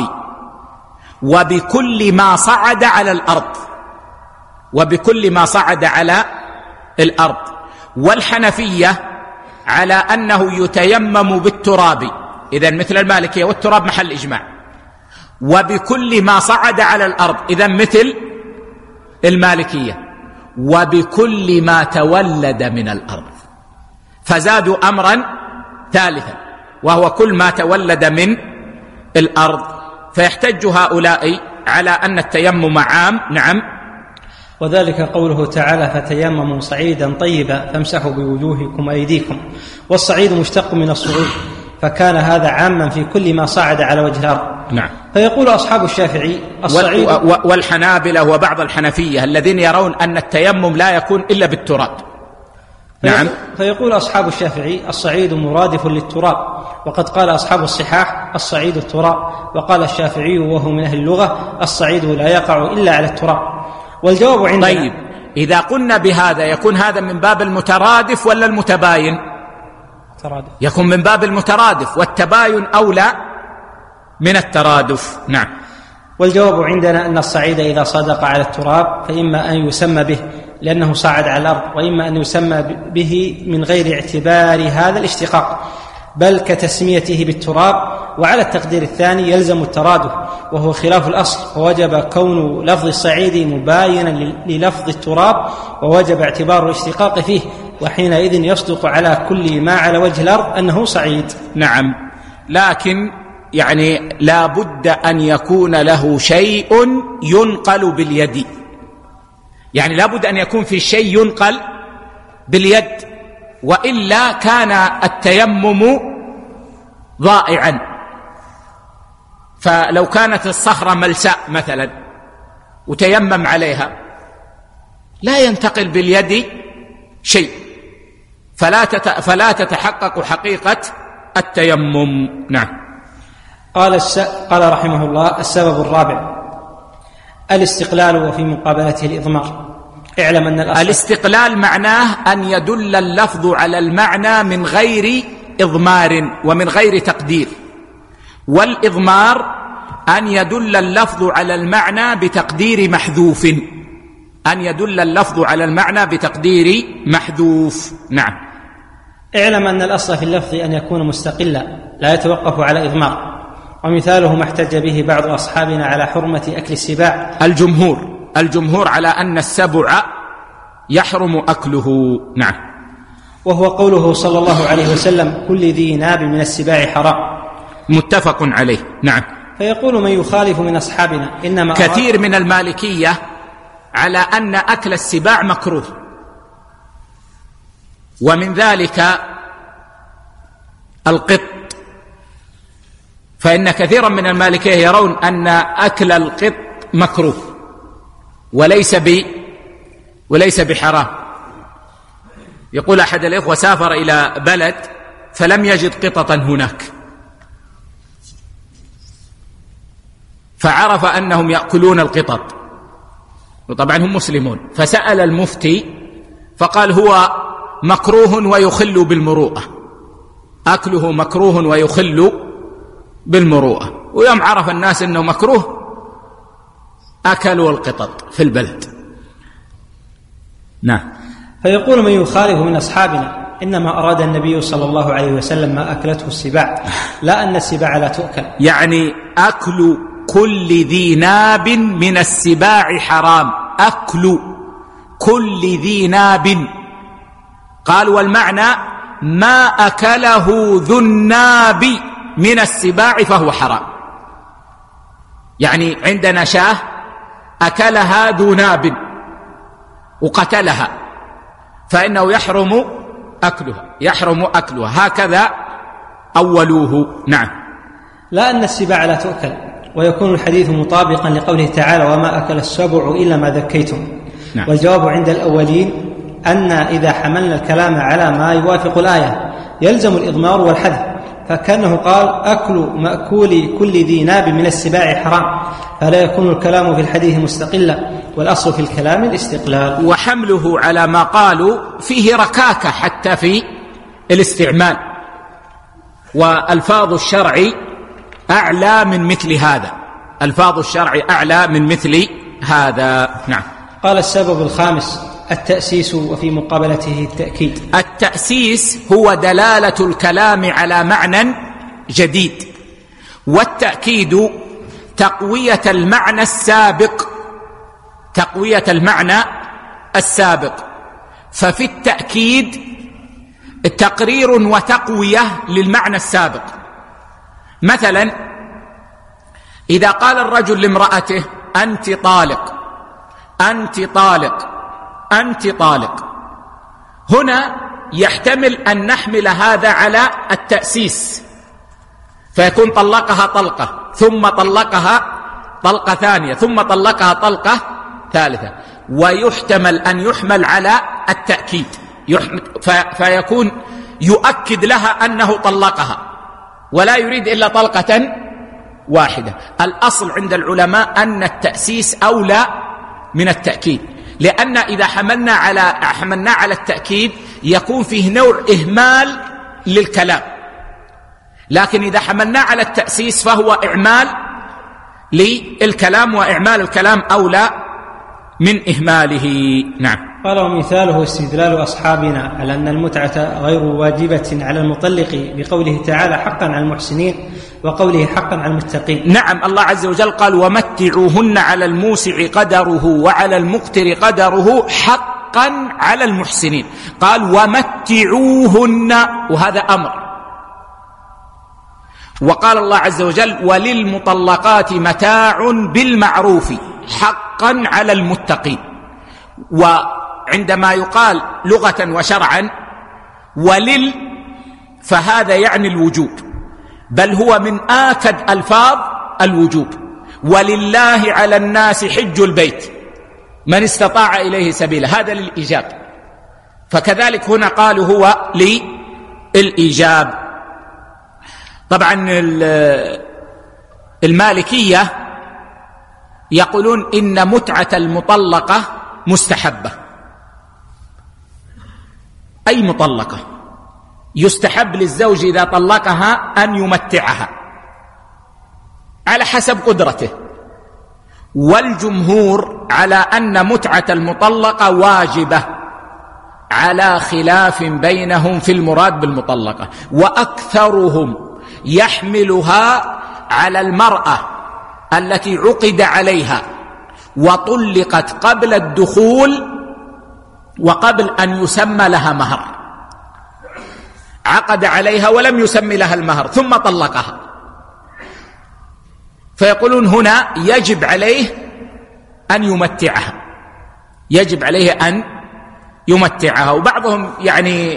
وبكل ما صعد على الأرض، وبكل ما صعد على الأرض. والحنفية على أنه يتيمم بالتراب، إذن مثل المالكية، والتراب محل إجماع، وبكل ما صعد على الأرض، إذن مثل المالكية، وبكل ما تولد من الأرض. فزادوا أمرا ثالثا، وهو كل ما تولد من الأرض. فيحتج هؤلاء على أن التيمم عام. نعم. وذلك قوله تعالى: فتيمموا صعيدا طيبا فامسحوا بوجوهكم وأيديكم، والصعيد مشتق من الصعود، فكان هذا عاما في كل ما صعد على وجه الأرض. نعم. فيقول أصحاب الشافعي: الصعيد والحنابلة وبعض الحنفية الذين يرون أن التيمم لا يكون إلا بالتراب. نعم. فيقول أصحاب الشافعي: الصعيد مرادف للتراب، وقد قال أصحاب الصحاح: الصعيد التراب. وقال الشافعي وهو من أهل اللغة: الصعيد لا يقع إلا على التراب. والجواب عندنا. طيب، إذا قلنا بهذا يكون هذا من باب المترادف ولا المتباين؟ ترادف. يكون من باب المترادف، والتباين أولى من الترادف. نعم. والجواب عندنا أن الصعيد إذا صدق على التراب فإما أن يسمى به لأنه صعد على الأرض، وإما أن يسمى به من غير اعتبار هذا الاشتقاق، بل كتسميته بالتراب. وعلى التقدير الثاني يلزم الترادف، وهو خلاف الأصل، ووجب كون لفظ الصعيد مباينا للفظ التراب، ووجب اعتبار الاشتقاق فيه، وحينئذ يصدق على كل ما على وجه الأرض أنه صعيد. نعم. لكن يعني لا بد أن يكون له شيء ينقل باليد، يعني لا بد أن يكون في شيء ينقل باليد، وإلا كان التيمم ضائعا. فلو كانت الصخرة ملساء مثلا وتيمم عليها لا ينتقل باليد شيء، فلا فلا تتحقق حقيقة التيمم. نعم. قال الس... قال رحمه الله: السبب الرابع الاستقلال، وفي مقابلته الإضمار. اعلم أن الأصل الاستقلال معناه أن يدل اللفظ على المعنى من غير إضمار ومن غير تقدير، والإضمار أن يدل اللفظ على المعنى بتقدير محذوف، أن يدل اللفظ على المعنى بتقدير محذوف. نعم. اعلم أن الأصل في اللفظ أن يكون مستقلا لا يتوقف على إضمار، ومثاله ما احتج به بعض أصحابنا على حرمة أكل السباع. الجمهور الجمهور على أن السبع يحرم أكله. نعم. وهو قوله صلى الله عليه وسلم كل ذي ناب من السباع حرام، متفق عليه. نعم. فيقول من يخالف من أصحابنا إنما كثير من المالكية على أن أكل السباع مكروه، ومن ذلك القط، فإن كثيرا من المالكية يرون أن أكل القط مكروه وليس ب وليس بحرام. يقول أحد الإخوة سافر إلى بلد فلم يجد قطة هناك، فعرف أنهم يأكلون القطط، وطبعا هم مسلمون، فسأل المفتي فقال هو مكروه ويخل بالمروءة، أكله مكروه ويخل بالمروءة. ويوم عرف الناس أنه مكروه أكلوا القطط في البلد. نعم. فيقول من يخالف من أصحابنا إنما أراد النبي صلى الله عليه وسلم ما أكلته السباع، لا أن السباع لا تؤكل. يعني أكل كل ذي ناب من السباع حرام، أكل كل ذي ناب. قال والمعنى ما أكله ذو الناب من السباع فهو حرام. يعني عندنا شاه أكلها ذو ناب وقتلها فإنه يحرم أكلها يحرم أكلها هكذا أولوه. نعم. لا أن السباع لا تؤكل، ويكون الحديث مطابقا لقوله تعالى وما أكل السبع إلا ما ذكيتم. نعم. والجواب عند الأولين أن إذا حملنا الكلام على ما يوافق الآية يلزم الإضمار والحذف، فكأنه قال أكل مأكول كل ذي ناب من السباع حرام، فلا يكون الكلام في الحديث مستقلا، والأصل في الكلام الاستقلال. وحمله على ما قالوا فيه ركاكة حتى في الاستعمال، والفاظ الشرع أعلى من مثل هذا، الفاظ الشرع أعلى من مثل هذا. نعم. قال السبب الخامس التأسيس، وفي مقابلته التأكيد. التأسيس هو دلالة الكلام على معنى جديد، والتأكيد تقوية المعنى السابق، تقوية المعنى السابق. ففي التأكيد تقرير وتقوية للمعنى السابق. مثلا إذا قال الرجل لامرأته أنت طالق، أنت طالق، أنت طالق، هنا يحتمل أن نحمل هذا على التأسيس، فيكون طلقها طلقة ثم طلقها طلقة ثانية ثم طلقها طلقة ثالثة، ويحتمل أن يحمل على التأكيد، فيكون يؤكد لها أنه طلقها ولا يريد إلا طلقة واحدة. الأصل عند العلماء أن التأسيس أولى من التأكيد، لأن إذا حملنا على حملنا على التأكيد يكون فيه نوع إهمال للكلام، لكن إذا حملنا على التأسيس فهو إعمال للكلام، وإعمال الكلام أولى من إهماله. نعم. قال ومثاله استدلال أصحابنا على أن المتعة غير واجبة على المطلق بقوله تعالى حقا على المحسنين، وقوله حقا على المتقين. نعم. الله عز وجل قال ومتعوهن على الموسع قدره وعلى المقتر قدره حقا على المحسنين. قال ومتعوهن، وهذا أمر. وقال الله عز وجل وللمطلقات متاع بالمعروف حقا على المتقين. وعندما يقال لغة وشرعا ولل فهذا يعني الوجوب، بل هو من آكد ألفاظ الوجوب. ولله على الناس حج البيت من استطاع إليه سبيلا، هذا للإيجاب، فكذلك هنا قالوا هو للإيجاب. طبعا المالكية يقولون إن متعة المطلقة مستحبة، أي مطلقة يستحب للزوج إذا طلقها أن يمتعها على حسب قدرته، والجمهور على أن متعة المطلقة واجبة على خلاف بينهم في المراد بالمطلقة، وأكثرهم يحملها على المرأة التي عقد عليها وطلقت قبل الدخول وقبل أن يسمى لها مهر، عقد عليها ولم يسمي لها المهر ثم طلقها، فيقولون هنا يجب عليه أن يمتعها، يجب عليه أن يمتعها. وبعضهم يعني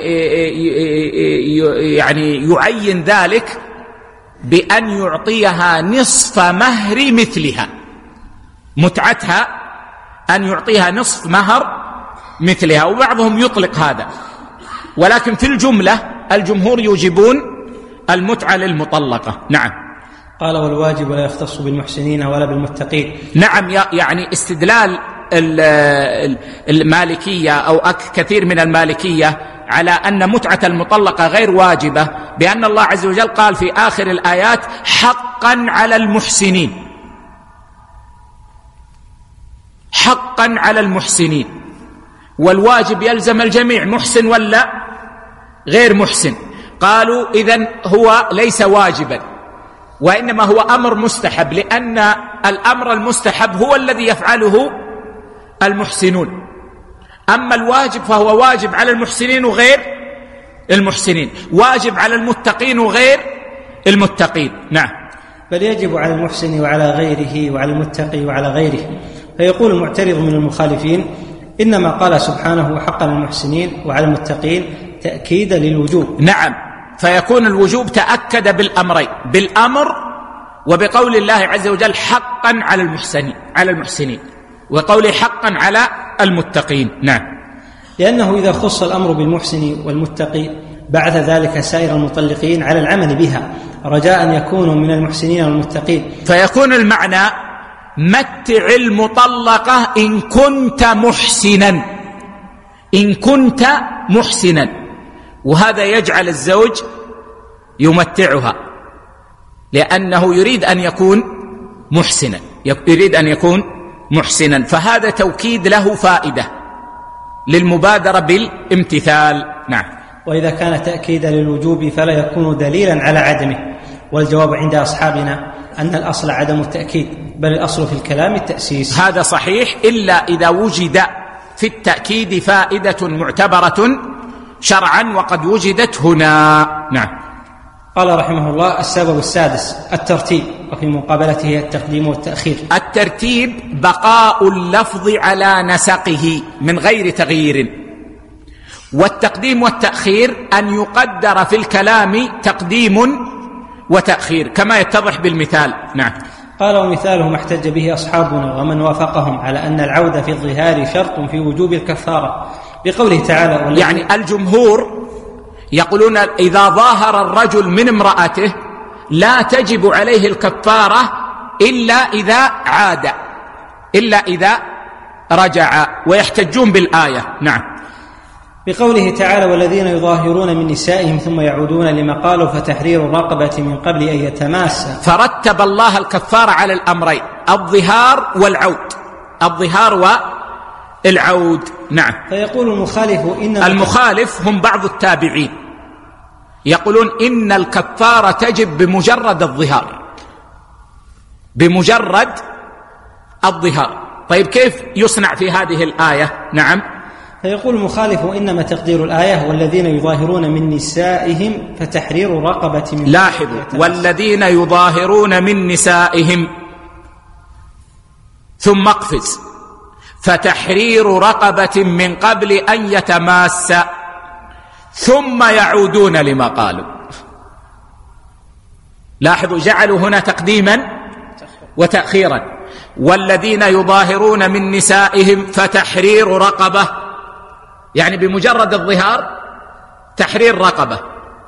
يعني يعين ذلك بأن يعطيها نصف مهر مثلها، متعتها أن يعطيها نصف مهر مثلها، وبعضهم يطلق هذا، ولكن في الجملة الجمهور يوجبون المتعة للمطلقة. نعم. قال والواجب لا يختص بالمحسنين ولا بالمتقين. نعم، يعني استدلال المالكية أو كثير من المالكية على أن متعة المطلقة غير واجبة بأن الله عز وجل قال في آخر الآيات حقا على المحسنين، حقا على المحسنين، والواجب يلزم الجميع محسن ولا غير محسن. قالوا إذن هو ليس واجبا وإنما هو أمر مستحب، لأن الأمر المستحب هو الذي يفعله المحسنون، أما الواجب فهو واجب على المحسنين وغير المحسنين، واجب على المتقين وغير المتقين. نعم. بل يجب على المحسن وعلى غيره وعلى المتقي وعلى غيره. فيقول المعترض من المخالفين إنما قال سبحانه حقا المحسنين وعلى المتقين تأكيدا للوجوب. نعم، فيكون الوجوب تأكد بالأمرين، بالأمر وبقول الله عز وجل حقا على المحسنين على المحسنين وقوله حقا على المتقين. نعم. لأنه إذا خص الأمر بالمحسن والمتقي بعث ذلك سائر المطلقين على العمل بها رجاء أن يكونوا من المحسنين والمتقين، فيكون المعنى متع المطلقة إن كنت محسنا، إن كنت محسنا، وهذا يجعل الزوج يمتعها لأنه يريد أن يكون محسنا، يريد أن يكون محسنا، فهذا توكيد له فائدة للمبادرة بالامتثال. نعم. وإذا كان تأكيدا للوجوب فلا يكون دليلا على عدمه، والجواب عند أصحابنا أن الأصل عدم التأكيد، بل الأصل في الكلام التأسيس. هذا صحيح، إلا إذا وجد في التأكيد فائدة معتبرة شرعا وقد وجدت هنا. نعم. قال رحمه الله السبب السادس الترتيب، وفي مقابلته التقديم والتأخير. الترتيب بقاء اللفظ على نسقه من غير تغيير، والتقديم والتأخير أن يقدر في الكلام تقديم وتأخير كما يتضح بالمثال. نعم. قال ومثاله ما احتج به أصحابنا ومن وافقهم على أن العودة في الظهار شرط في وجوب الكفارة بقوله تعالى يعني الجمهور يقولون إذا ظاهر الرجل من امرأته لا تجب عليه الكفارة إلا إذا عاد، إلا إذا رجع، ويحتجون بالآية. نعم. بقوله تعالى والذين يظاهرون من نسائهم ثم يعودون لما قالوا فتحرير رقبة من قبل أن يتماسا، فرتب الله الكفارة على الأمرين الظهار والعود، الظهار والعود. نعم. فيقول المخالف إن المخالف هم بعض التابعين يقولون إن الكفارة تجب بمجرد الظهار، بمجرد الظهار. طيب كيف يصنع في هذه الآية؟ نعم. فيقول المخالف إنما تقدير الآية والذين يظاهرون من نسائهم فتحرير رقبة من لاحظوا والذين يظاهرون من نسائهم ثم اقفز فتحرير رقبة من قبل أن يتماس ثم يعودون لما قالوا. لاحظوا جعلوا هنا تقديما وتأخيرا، والذين يظاهرون من نسائهم فتحرير رقبة، يعني بمجرد الظهار تحرير رقبة،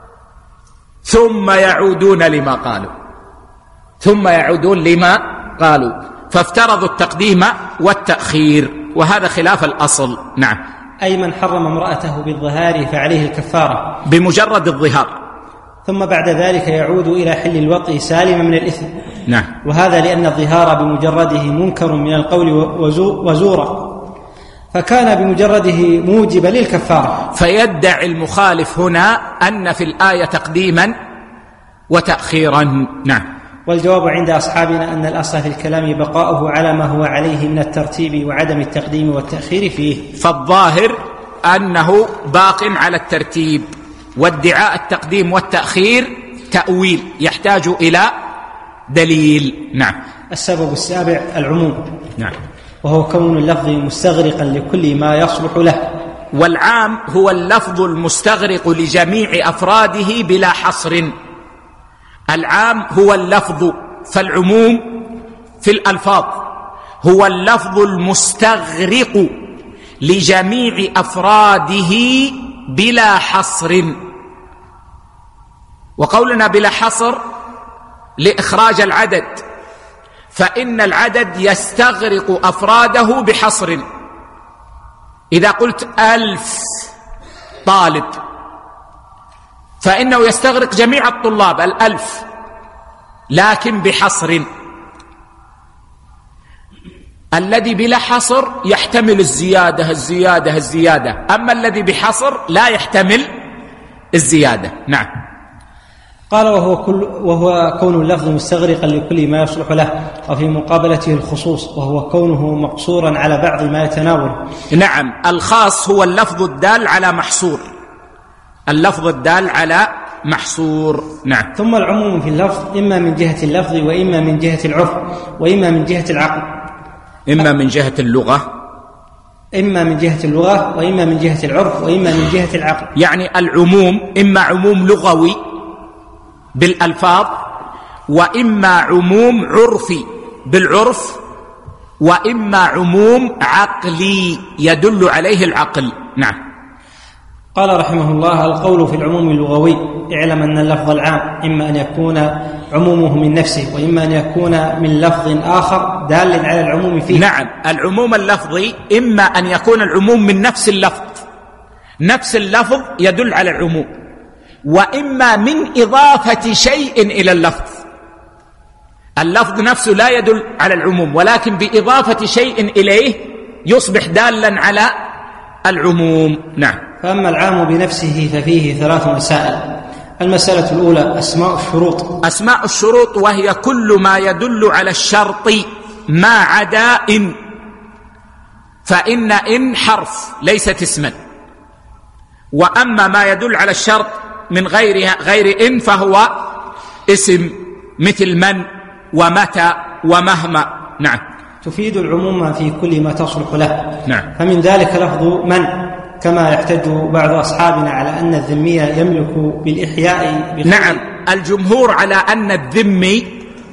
ثم يعودون لما قالوا، ثم يعودون لما قالوا، فافترضوا التقديم والتأخير، وهذا خلاف الأصل. نعم. أي من حرم امرأته بالظهار فعليه الكفارة بمجرد الظهار، ثم بعد ذلك يعود إلى حل الوطء سالما من الإثم. نعم. وهذا لأن الظهار بمجرده منكر من القول وزورا، فكان بمجرده موجبا للكفارة. فيدعي المخالف هنا أن في الآية تقديما وتأخيرا. نعم. والجواب عند أصحابنا أن الأصل في الكلام بقاؤه على ما هو عليه من الترتيب وعدم التقديم والتأخير فيه. فالظاهر أنه باق على الترتيب، وادعاء التقديم والتأخير تأويل يحتاج إلى دليل. نعم. السبب السابع العموم. نعم. وهو كون اللفظ مستغرقا لكل ما يصلح له. والعام هو اللفظ المستغرق لجميع أفراده بلا حصر. العام هو اللفظ، فالعموم في الألفاظ هو اللفظ المستغرق لجميع أفراده بلا حصر. وقولنا بلا حصر لإخراج العدد، فإن العدد يستغرق أفراده بحصر. إذا قلت ألف طالب فإنه يستغرق جميع الطلاب الألف، لكن بحصر. الذي بلا حصر يحتمل الزيادة الزيادة الزيادة، أما الذي بحصر لا يحتمل الزيادة. نعم. قال وهو, كل وهو كون اللفظ مستغرقا لكل ما يصلح له، وفي مقابلته الخصوص وهو كونه مقصورا على بعض ما يتناول. نعم. الخاص هو اللفظ الدال على محصور، اللفظ الدال على محصور. نعم. ثم العموم في اللفظ إما من جهة اللفظ وإما من جهة العرف وإما من جهة العقل. إما من جهة اللغة إما من جهة اللغة وإما من جهة العرف وإما من جهة العقل. يعني العموم إما عموم لغوي بالألفاظ، وإما عموم عرفي بالعرف، وإما عموم عقلي يدل عليه العقل. نعم. قال رحمه الله القول في العموم اللغوي. اعلم أن اللفظ العام إما أن يكون عمومه من نفسه، وإما أن يكون من لفظ آخر دال على العموم فيه. نعم. العموم اللفظي إما أن يكون العموم من نفس اللفظ، نفس اللفظ يدل على العموم، وإما من إضافة شيء إلى اللفظ. اللفظ نفسه لا يدل على العموم، ولكن بإضافة شيء إليه يصبح دالا على العموم. نعم. فأما العام بنفسه ففيه ثلاث مسائل. المسألة الأولى أسماء الشروط. أسماء الشروط وهي كل ما يدل على الشرط ما عدا إن، فإن إن حرف ليست اسما، وأما ما يدل على الشرط من غيرها غير إن فهو اسم، مثل من ومتى ومهما. نعم. تفيد العموم في كل ما تصلح له. نعم. فمن ذلك لفظ من، كما يحتج بعض أصحابنا على أن الذمي يملك بالإحياء. نعم. الجمهور على أن الذمي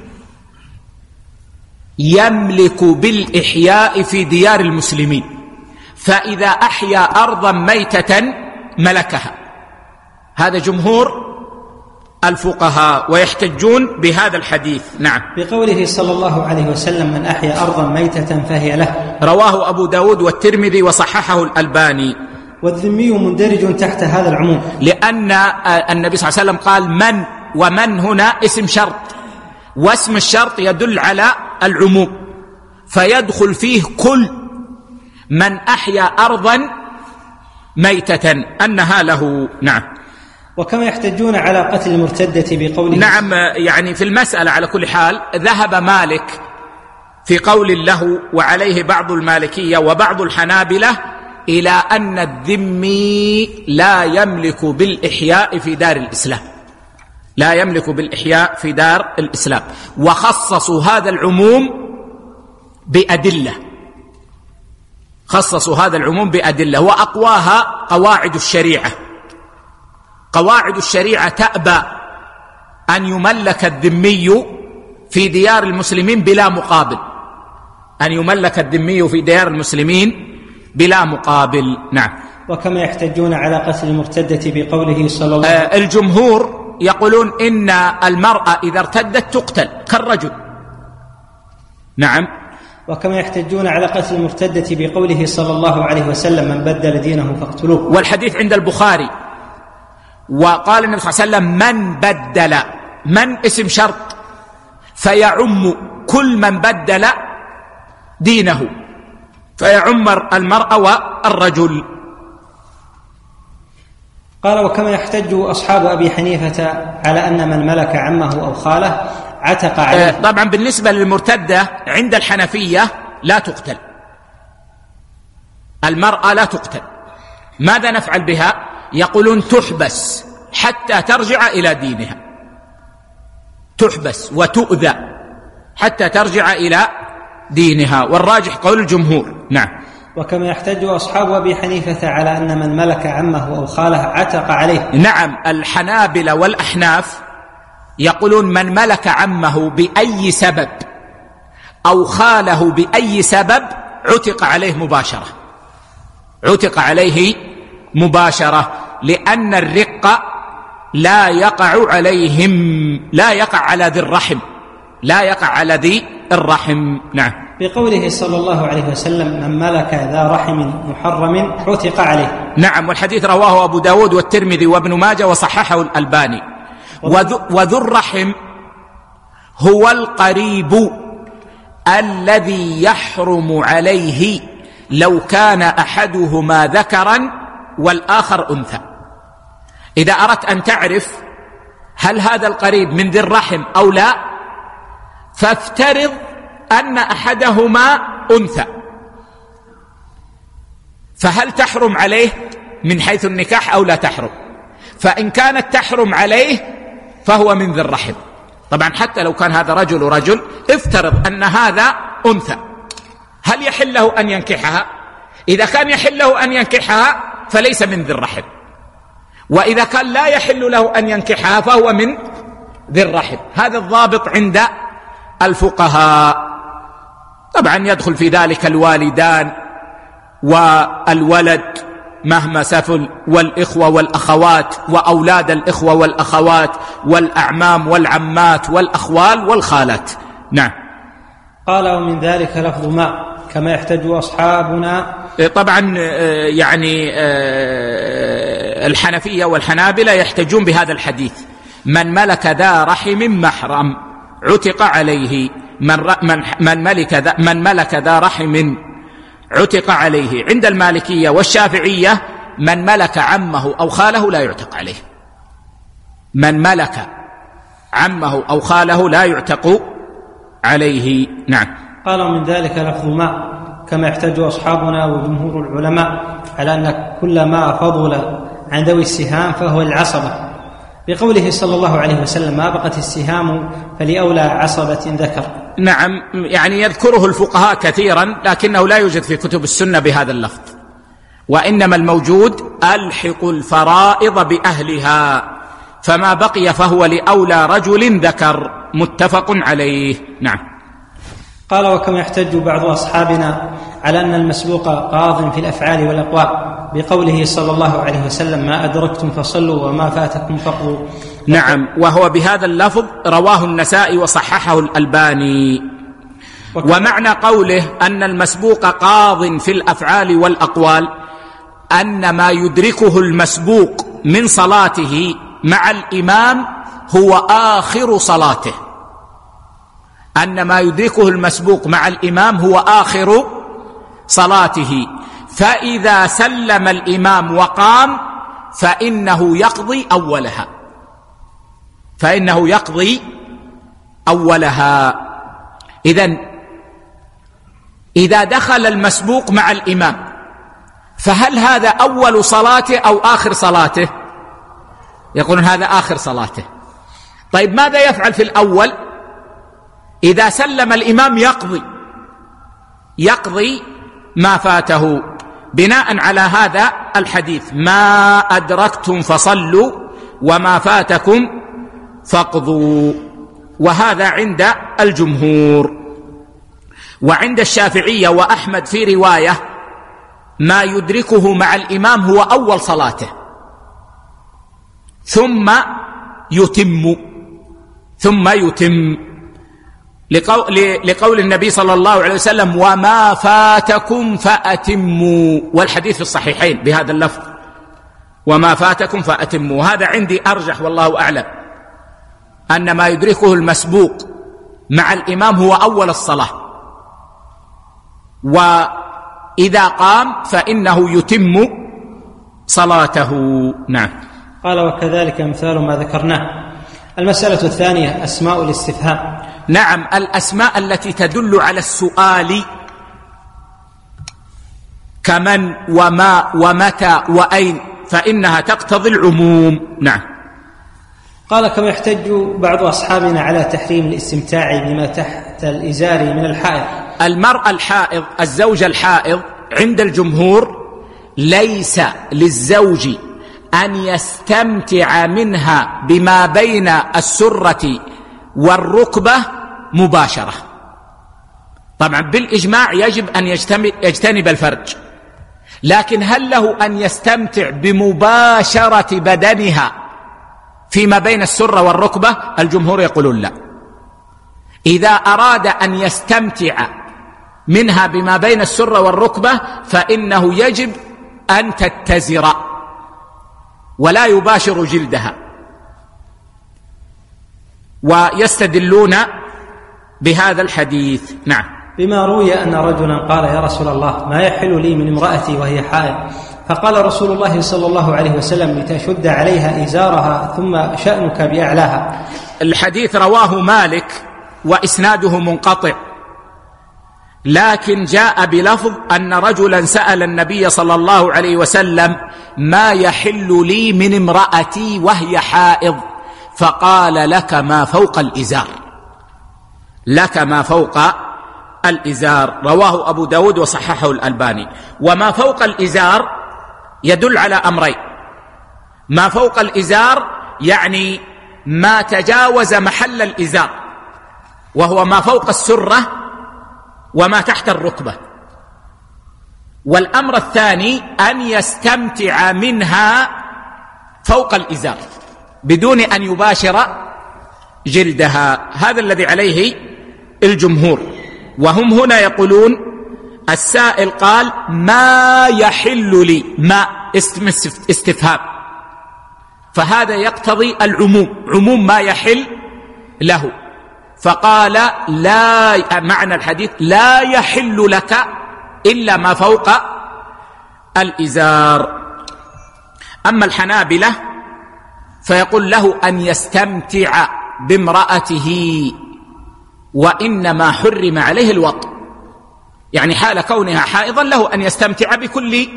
يملك بالإحياء في ديار المسلمين، فإذا أحيا أرضا ميتة ملكها. هذا جمهور الفقهاء ويحتجون بهذا الحديث. نعم. بقوله صلى الله عليه وسلم من أحيا أرضا ميتة فهي له. رواه أبو داود والترمذي وصححه الألباني. والذمي مندرج تحت هذا العموم، لأن النبي صلى الله عليه وسلم قال من، ومن هنا اسم شرط، واسم الشرط يدل على العموم، فيدخل فيه كل من أحيا أرضا ميتة أنها له. نعم. وكما يحتجون على قتل المرتدة بقوله. نعم. يعني في المسألة على كل حال ذهب مالك في قول له وعليه بعض المالكية وبعض الحنابلة إلى أن الذمي لا يملك بالإحياء في دار الإسلام، لا يملك بالإحياء في دار الإسلام، وخصصوا هذا العموم بأدلة، خصصوا هذا العموم بأدلة، وأقواها قواعد الشريعة. قواعد الشريعة تأبى أن يملك الذمي في ديار المسلمين بلا مقابل، أن يملك الذمي في ديار المسلمين بلا مقابل. نعم. وكما يحتجون على قتل المرتدة بقوله صلى الله عليه وسلم. الجمهور يقولون إن المرأة إذا ارتدت تقتل كالرجل. نعم. وكما يحتجون على قتل المرتدة بقوله صلى الله عليه وسلم من بدل دينه فاقتلوه. والحديث عند البخاري، وقال النبي صلى الله عليه وسلم من بدل، من اسم شرط فيعم كل من بدل دينه، فيعم المرأة والرجل. قال وكما يحتج أصحاب أبي حنيفة على أن من ملك عمه أو خاله عتق عليه. طبعا بالنسبة للمرتدة عند الحنفية لا تقتل، المرأة لا تقتل. ماذا نفعل بها؟ يقولون تحبس حتى ترجع إلى دينها، تحبس وتؤذى حتى ترجع إلى دينها، والراجح قول الجمهور. نعم. وكما يحتج أصحاب أبي حنيفة على أن من ملك عمه أو خاله عتق عليه. نعم، الحنابلة والأحناف يقولون من ملك عمه بأي سبب أو خاله بأي سبب عتق عليه مباشرة، عتق عليه مباشرة، لأن الرق لا يقع عليهم، لا يقع على ذي الرحم، لا يقع على ذي الرحم. نعم. بقوله صلى الله عليه وسلم من ملك ذا رحم محرم عتق عليه. نعم، والحديث رواه أبو داود والترمذي وابن ماجه وصححه الألباني. وذو, وذو الرحم هو القريب الذي يحرم عليه لو كان أحدهما ذكرا والآخر أنثى. إذا أردت أن تعرف هل هذا القريب من ذي الرحم أو لا، فافترض أن أحدهما أنثى، فهل تحرم عليه من حيث النكاح أو لا تحرم؟ فإن كانت تحرم عليه فهو من ذي الرحم. طبعا حتى لو كان هذا رجل رجل، افترض أن هذا أنثى، هل يحل له أن ينكحها؟ إذا كان يحل له أن ينكحها فليس من ذي الرحم، وإذا كان لا يحل له أن ينكحها فهو من ذي الرحم. هذا الضابط عند الفقهاء. طبعا يدخل في ذلك الوالدان والولد مهما سفل، والإخوة والأخوات وأولاد الإخوة والأخوات، والأعمام والعمات والأخوال والخالات. نعم. قال ومن ذلك لفظ ما كما يحتج أصحابنا. طبعا يعني الحنفية والحنابلة يحتجون بهذا الحديث من ملك ذا رحم محرم عتق عليه، من, من, من, ملك ذا من ملك ذا رحم عتق عليه. عند المالكية والشافعية من ملك عمه أو خاله لا يعتق عليه، من ملك عمه أو خاله لا يعتق عليه. نعم. قال من ذلك لفظ ما كما يحتج أصحابنا وجمهور العلماء على أن كل ما فضل عن ذوي السهام فهو العصبة، بقوله صلى الله عليه وسلم ما بقت السهام فلأولى عصبة ذكر. نعم، يعني يذكره الفقهاء كثيرا لكنه لا يوجد في كتب السنة بهذا اللفظ، وإنما الموجود ألحق الفرائض بأهلها، فما بقي فهو لأولى رجل ذكر، متفق عليه. نعم. قال وكما يحتج بعض أصحابنا على أن المسبوق قاض في الأفعال والأقوال، بقوله صلى الله عليه وسلم ما أدركتم فصلوا وما فاتكم فقضوا. نعم، وهو بهذا اللفظ رواه النسائي وصححه الألباني. ومعنى قوله أن المسبوق قاض في الأفعال والأقوال أن ما يدركه المسبوق من صلاته مع الإمام هو آخر صلاته، أن ما يدركه المسبوق مع الإمام هو آخر صلاته، فإذا سلم الإمام وقام فإنه يقضي أولها، فإنه يقضي أولها. إذن إذا دخل المسبوق مع الإمام فهل هذا أول صلاته أو آخر صلاته؟ يقولون هذا آخر صلاته. طيب ماذا يفعل في الأول؟ إذا سلم الإمام يقضي يقضي ما فاته بناء على هذا الحديث ما أدركتم فصلوا وما فاتكم فاقضوا. وهذا عند الجمهور. وعند الشافعية وأحمد في رواية ما يدركه مع الإمام هو أول صلاته ثم يتم ثم يتم لقول النبي صلى الله عليه وسلم وما فاتكم فأتموا، والحديث في الصحيحين بهذا اللفظ وما فاتكم فأتموا. هذا عندي أرجح والله أعلم، أن ما يدركه المسبوق مع الإمام هو أول الصلاة، وإذا قام فإنه يتم صلاته. نعم. قال وكذلك مثال ما ذكرناه. المسألة الثانية أسماء الاستفهام. نعم، الأسماء التي تدل على السؤال كمن وما ومتى وأين فإنها تقتضي العموم. نعم. قال كما يحتج بعض أصحابنا على تحريم الاستمتاع بما تحت الإزار من الحائض. المرأة الحائض، الزوجة الحائض عند الجمهور ليس للزوج أن يستمتع منها بما بين السرة والركبة مباشرة. طبعا بالإجماع يجب أن يجتنب الفرج، لكن هل له أن يستمتع بمباشرة بدنها فيما بين السرة والركبة؟ الجمهور يقولون لا. إذا أراد أن يستمتع منها بما بين السرة والركبة فإنه يجب أن تتزر ولا يباشر جلدها، ويستدلون بهذا الحديث. نعم. بما روي أن رجلا قال يا رسول الله ما يحل لي من امرأتي وهي حائض، فقال رسول الله صلى الله عليه وسلم لتشد عليها إزارها ثم شأنك بأعلاها. الحديث رواه مالك وإسناده منقطع، لكن جاء بلفظ أن رجلا سأل النبي صلى الله عليه وسلم ما يحل لي من امرأتي وهي حائض، فقال لك ما فوق الإزار، لك ما فوق الإزار. رواه أبو داود وصححه الألباني. وما فوق الإزار يدل على أمرين: ما فوق الإزار يعني ما تجاوز محل الإزار، وهو ما فوق السرة وما تحت الركبة. والأمر الثاني أن يستمتع منها فوق الإزار بدون أن يباشر جلدها. هذا الذي عليه الجمهور، وهم هنا يقولون السائل قال ما يحل لي، ما اسم استفهام، فهذا يقتضي العموم، عموم ما يحل له. فقال لا، معنى الحديث لا يحل لك إلا ما فوق الإزار. أما الحنابلة فيقول له أن يستمتع بامرأته، وإنما حرم عليه الوطء، يعني حال كونها حائضا له أن يستمتع بكل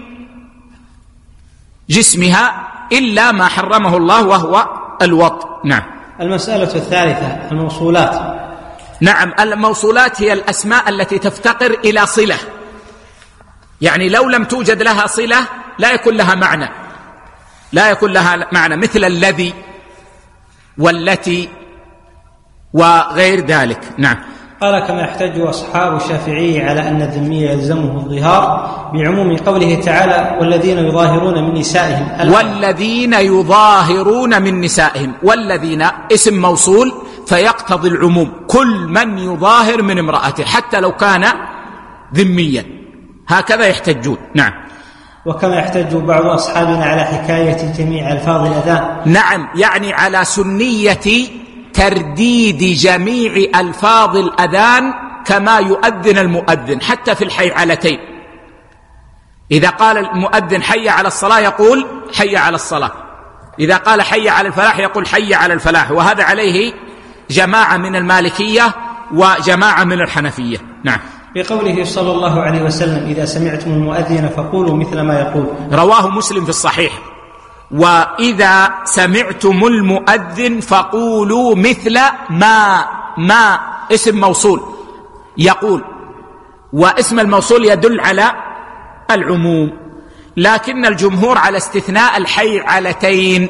جسمها إلا ما حرمه الله وهو الوطء. نعم. المسألة الثالثة الموصولات. نعم، الموصولات هي الأسماء التي تفتقر إلى صلة، يعني لو لم توجد لها صلة لا يكون لها معنى، لا يكون لها معنى، مثل الذي والتي وغير ذلك. نعم. قال كما يحتج أصحاب الشافعي على أن الذمي يلزمه الظهار بعموم قوله تعالى والذين يظاهرون من نسائهم. والذين يظاهرون من نسائهم، والذين اسم موصول فيقتضي العموم، كل من يظاهر من امرأته حتى لو كان ذميا، هكذا يحتجون. نعم. وكما يحتج بعض أصحابنا على حكاية جميع ألفاظ الأذان. نعم، يعني على سنية ترديد جميع ألفاظ الأذان كما يؤذن المؤذن، حتى في الحيعلتين إذا قال المؤذن حي على الصلاة يقول حي على الصلاة، إذا قال حي على الفلاح يقول حي على الفلاح. وهذا عليه جماعة من المالكية وجماعة من الحنفية. نعم. بقوله صلى الله عليه وسلم إذا سمعتم المؤذن فقولوا مثل ما يقول، رواه مسلم في الصحيح. وإذا سمعتم المؤذن فقولوا مثل ما، ما اسم موصول يقول، واسم الموصول يدل على العموم، لكن الجمهور على استثناء الحيعلتين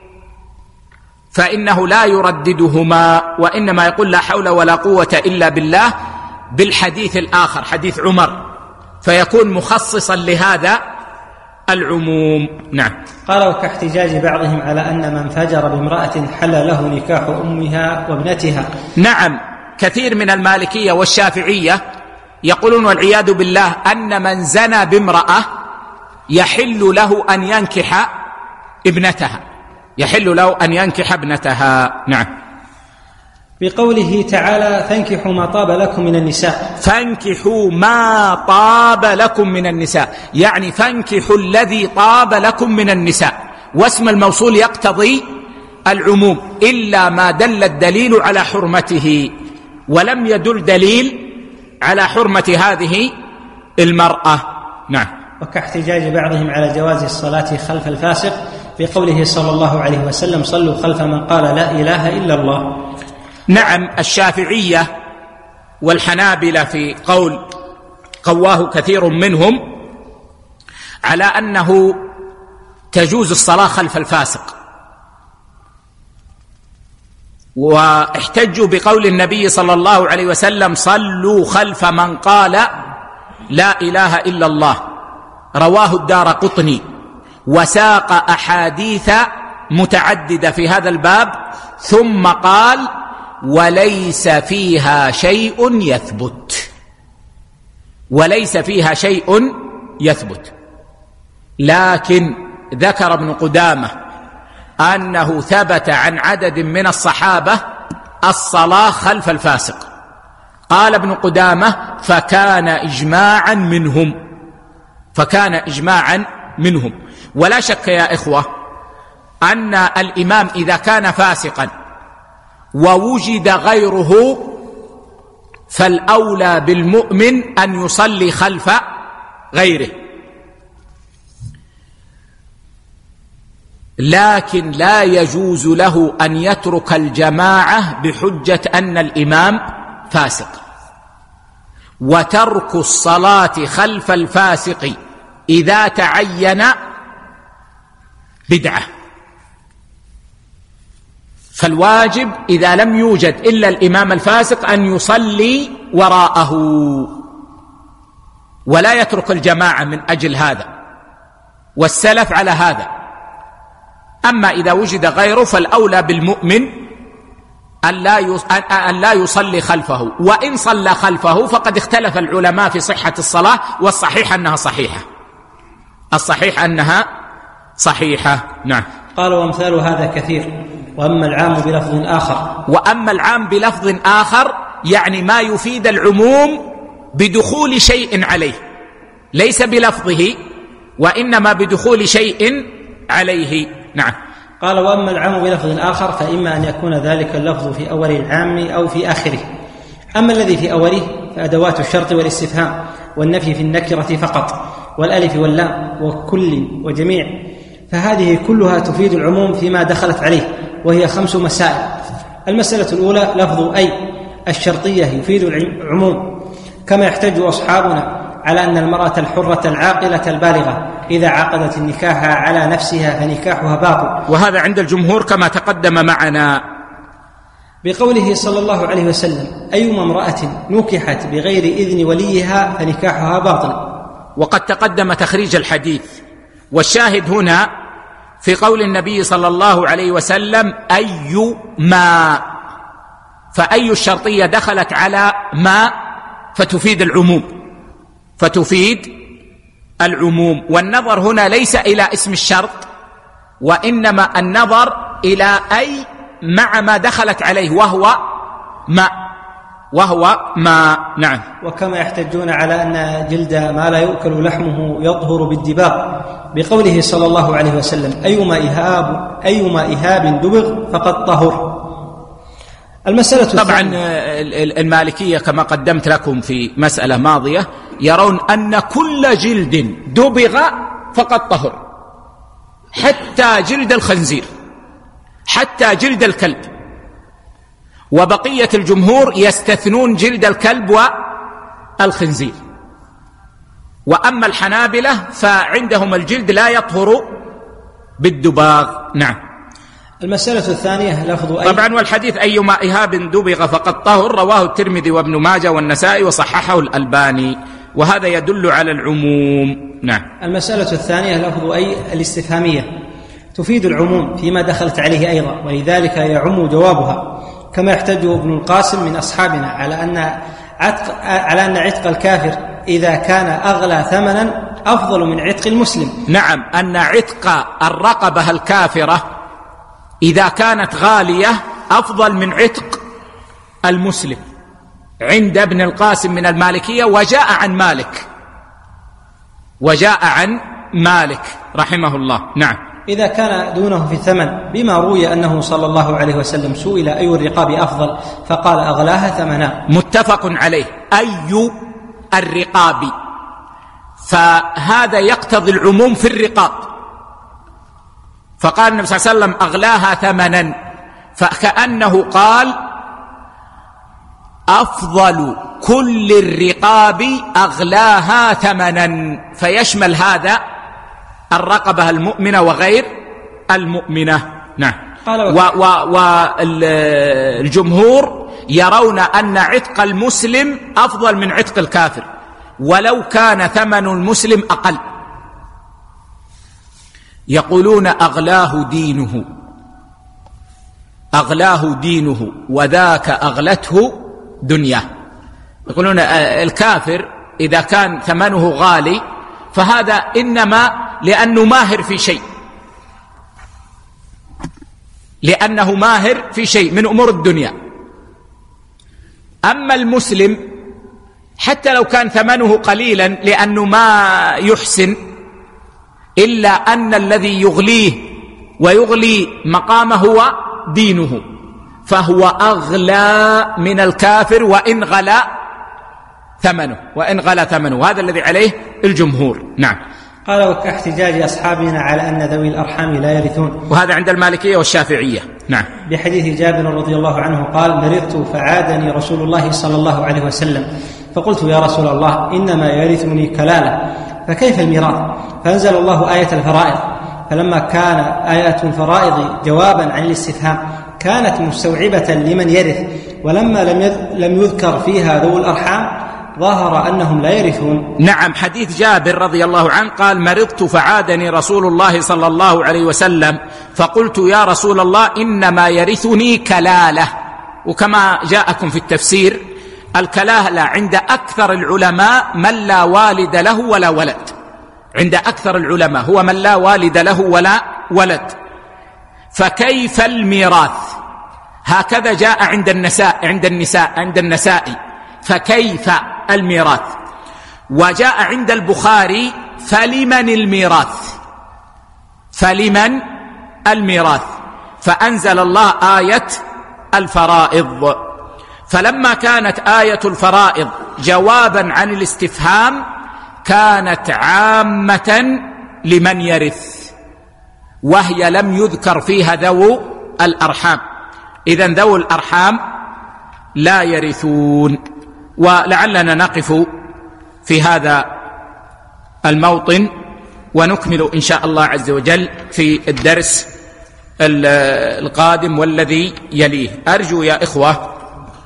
فإنه لا يرددهما، وإنما يقول لا حول ولا قوة إلا بالله بالحديث الآخر حديث عمر، فيكون مخصصا لهذا العموم. نعم. قال وكاحتجاج بعضهم على أن من فجر بامرأة حل له نكاح أمها وابنتها. نعم، كثير من المالكية والشافعية يقولون والعياذ بالله أن من زنى بامرأة يحل له أن ينكح ابنتها، يحل له أن ينكح ابنتها. نعم. بقوله تعالى فانكحوا ما طاب لكم من النساء، فانكحوا ما طاب لكم من النساء، يعني فانكحوا الذي طاب لكم من النساء، واسم الموصول يقتضي العموم إلا ما دل الدليل على حرمته، ولم يدل دليل على حرمة هذه المرأة. نعم. وكاحتجاج بعضهم على جواز الصلاة خلف الفاسق في قوله صلى الله عليه وسلم صلوا خلف من قال لا إله إلا الله. نعم. الشافعية والحنابلة في قول قواه كثير منهم على أنه تجوز الصلاة خلف الفاسق، واحتجوا بقول النبي صلى الله عليه وسلم صلوا خلف من قال لا إله إلا الله، رواه الدارقطني، وساق أحاديث متعددة في هذا الباب، ثم قال وليس فيها شيء يثبت، وليس فيها شيء يثبت. لكن ذكر ابن قدامة أنه ثبت عن عدد من الصحابة الصلاة خلف الفاسق. قال ابن قدامة فكان إجماعا منهم، فكان إجماعا منهم. ولا شك يا إخوة أن الإمام إذا كان فاسقا ووجد غيره فالأولى بالمؤمن أن يصلي خلف غيره، لكن لا يجوز له أن يترك الجماعة بحجة أن الإمام فاسق. وترك الصلاة خلف الفاسق إذا تعين بدعة، فالواجب إذا لم يوجد إلا الإمام الفاسق أن يصلي وراءه ولا يترك الجماعة من أجل هذا، والسلف على هذا. أما إذا وجد غيره فالأولى بالمؤمن أن لا يصلي خلفه، وإن صلى خلفه فقد اختلف العلماء في صحة الصلاة، والصحيح أنها صحيحة، الصحيح أنها صحيحة. نعم. قال وامثال هذا كثير، وأما العام بلفظ آخر. وأما العام بلفظ آخر يعني ما يفيد العموم بدخول شيء عليه، ليس بلفظه وإنما بدخول شيء عليه. نعم. قال وأما العام بلفظ آخر فإما أن يكون ذلك اللفظ في أول العام أو في آخره. أما الذي في أوله فأدوات الشرط والاستفهام والنفي في النكرة فقط، والألف واللام وكل وجميع، فهذه كلها تفيد العموم فيما دخلت عليه، وهي خمس مسائل. المسألة الأولى لفظ أي الشرطية يفيد العموم، كما يحتج أصحابنا على أن المرأة الحرة العاقلة البالغة إذا عقدت النكاح على نفسها فنكاحها باطل، وهذا عند الجمهور كما تقدم معنا. بقوله صلى الله عليه وسلم أيما امرأة نكحت بغير إذن وليها فنكاحها باطل، وقد تقدم تخريج الحديث. والشاهد هنا في قول النبي صلى الله عليه وسلم أي ما، فأي الشرطية دخلت على ما فتفيد العموم، فتفيد العموم. والنظر هنا ليس إلى اسم الشرط، وإنما النظر إلى أي مع ما دخلت عليه وهو ما، وهو ما. نعم. وكما يحتجون على أن جلد ما لا يؤكل لحمه يطهر بالدباغ، بقوله صلى الله عليه وسلم أيما إهاب أيما إهاب دبغ فقد طهر. المسألة طبعا المالكية كما قدمت لكم في مسألة ماضية يرون أن كل جلد دبغ فقد طهر، حتى جلد الخنزير، حتى جلد الكلب. وبقية الجمهور يستثنون جلد الكلب والخنزير. وأما الحنابلة فعندهم الجلد لا يطهر بالدباغ. نعم. المسألة الثانية لفظ أي. طبعا والحديث أيما إهاب دبغ فقد طهر رواه الترمذي وابن ماجه والنسائي وصححه الألباني، وهذا يدل على العموم. نعم. المسألة الثانية لفظ أي الاستفهامية تفيد العموم فيما دخلت عليه أيضا، ولذلك يعم جوابها، كما يحتج ابن القاسم من أصحابنا على أن عتق, على أن عتق الكافر إذا كان أغلى ثمنا أفضل من عتق المسلم. نعم، أن عتق الرقبة الكافرة إذا كانت غالية أفضل من عتق المسلم عند ابن القاسم من المالكية، وجاء عن مالك وجاء عن مالك رحمه الله. نعم. إذا كان دونه في الثمن، بما روي أنه صلى الله عليه وسلم سئل أي الرقاب أفضل فقال أغلاها ثمنا. متفق عليه، أي الرقاب، فهذا يقتضي العموم في الرقاب، فقال النبي صلى الله عليه وسلم أغلاها ثمنا، فكأنه قال أفضل كل الرقاب أغلاها ثمنا، فيشمل هذا الرقبة المؤمنة وغير المؤمنة. نعم. والجمهور يرون أن عتق المسلم أفضل من عتق الكافر ولو كان ثمن المسلم أقل. يقولون أغلاه دينه، أغلاه دينه وذاك أغلته دنياه. يقولون الكافر إذا كان ثمنه غالي فهذا إنما لأنه ماهر في شيء، لأنه ماهر في شيء من أمور الدنيا. أما المسلم حتى لو كان ثمنه قليلا لأنه ما يحسن، إلا أن الذي يغليه ويغلي مقامه هو دينه، فهو أغلى من الكافر وإن غلا ثمنه وإن غلا ثمنه وهذا الذي عليه الجمهور. نعم. قال وكاحتجاج أصحابنا على أن ذوي الأرحام لا يرثون، وهذا عند المالكية والشافعية. نعم. بحديث جابر رضي الله عنه قال مرضت فعادني رسول الله صلى الله عليه وسلم فقلت يا رسول الله إنما يرثني كلالة فكيف الميراث؟ فأنزل الله آية الفرائض، فلما كان آية الفرائض جوابا عن الاستفهام كانت مستوعبة لمن يرث، ولما لم يذكر فيها ذو الأرحام ظهر أنهم لا يرثون. نعم. حديث جابر رضي الله عنه قال مرضت فعادني رسول الله صلى الله عليه وسلم فقلت يا رسول الله إنما يرثني كلالة. وكما جاءكم في التفسير الكلالة عند أكثر العلماء من لا والد له ولا ولد، عند أكثر العلماء هو من لا والد له ولا ولد. فكيف الميراث؟ هكذا جاء عند النساء عند النساء عند النسائي فكيف الميراث. وجاء عند البخاري فلمن الميراث، فلمن الميراث، فأنزل الله آية الفرائض. فلما كانت آية الفرائض جوابا عن الاستفهام كانت عامة لمن يرث، وهي لم يذكر فيها ذو الأرحام، إذن ذو الأرحام لا يرثون. ولعلنا نقف في هذا الموطن ونكمل إن شاء الله عز وجل في الدرس القادم والذي يليه. أرجو يا إخوة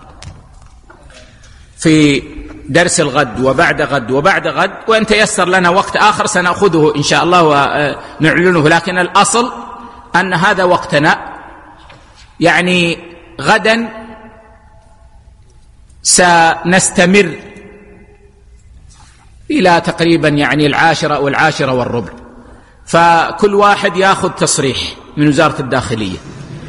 في درس الغد وبعد غد وبعد غد، وإن تيسر لنا وقت آخر سنأخذه إن شاء الله ونعلنه، لكن الأصل أن هذا وقتنا. يعني غدا سنستمر إلى تقريبا يعني العاشرة أو العاشرة والربع، فكل واحد يأخذ تصريح من وزارة الداخلية،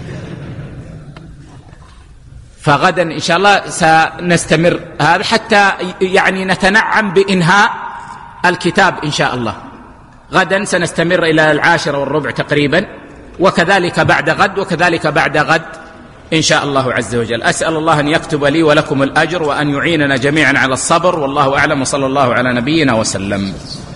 فغدا إن شاء الله سنستمر هذا حتى يعني نتنعم بإنهاء الكتاب إن شاء الله. غدا سنستمر إلى العاشرة والربع تقريبا، وكذلك بعد غد وكذلك بعد غد إن شاء الله عز وجل. أسأل الله أن يكتب لي ولكم الأجر وأن يعيننا جميعا على الصبر، والله أعلم، وصلى الله على نبينا وسلم.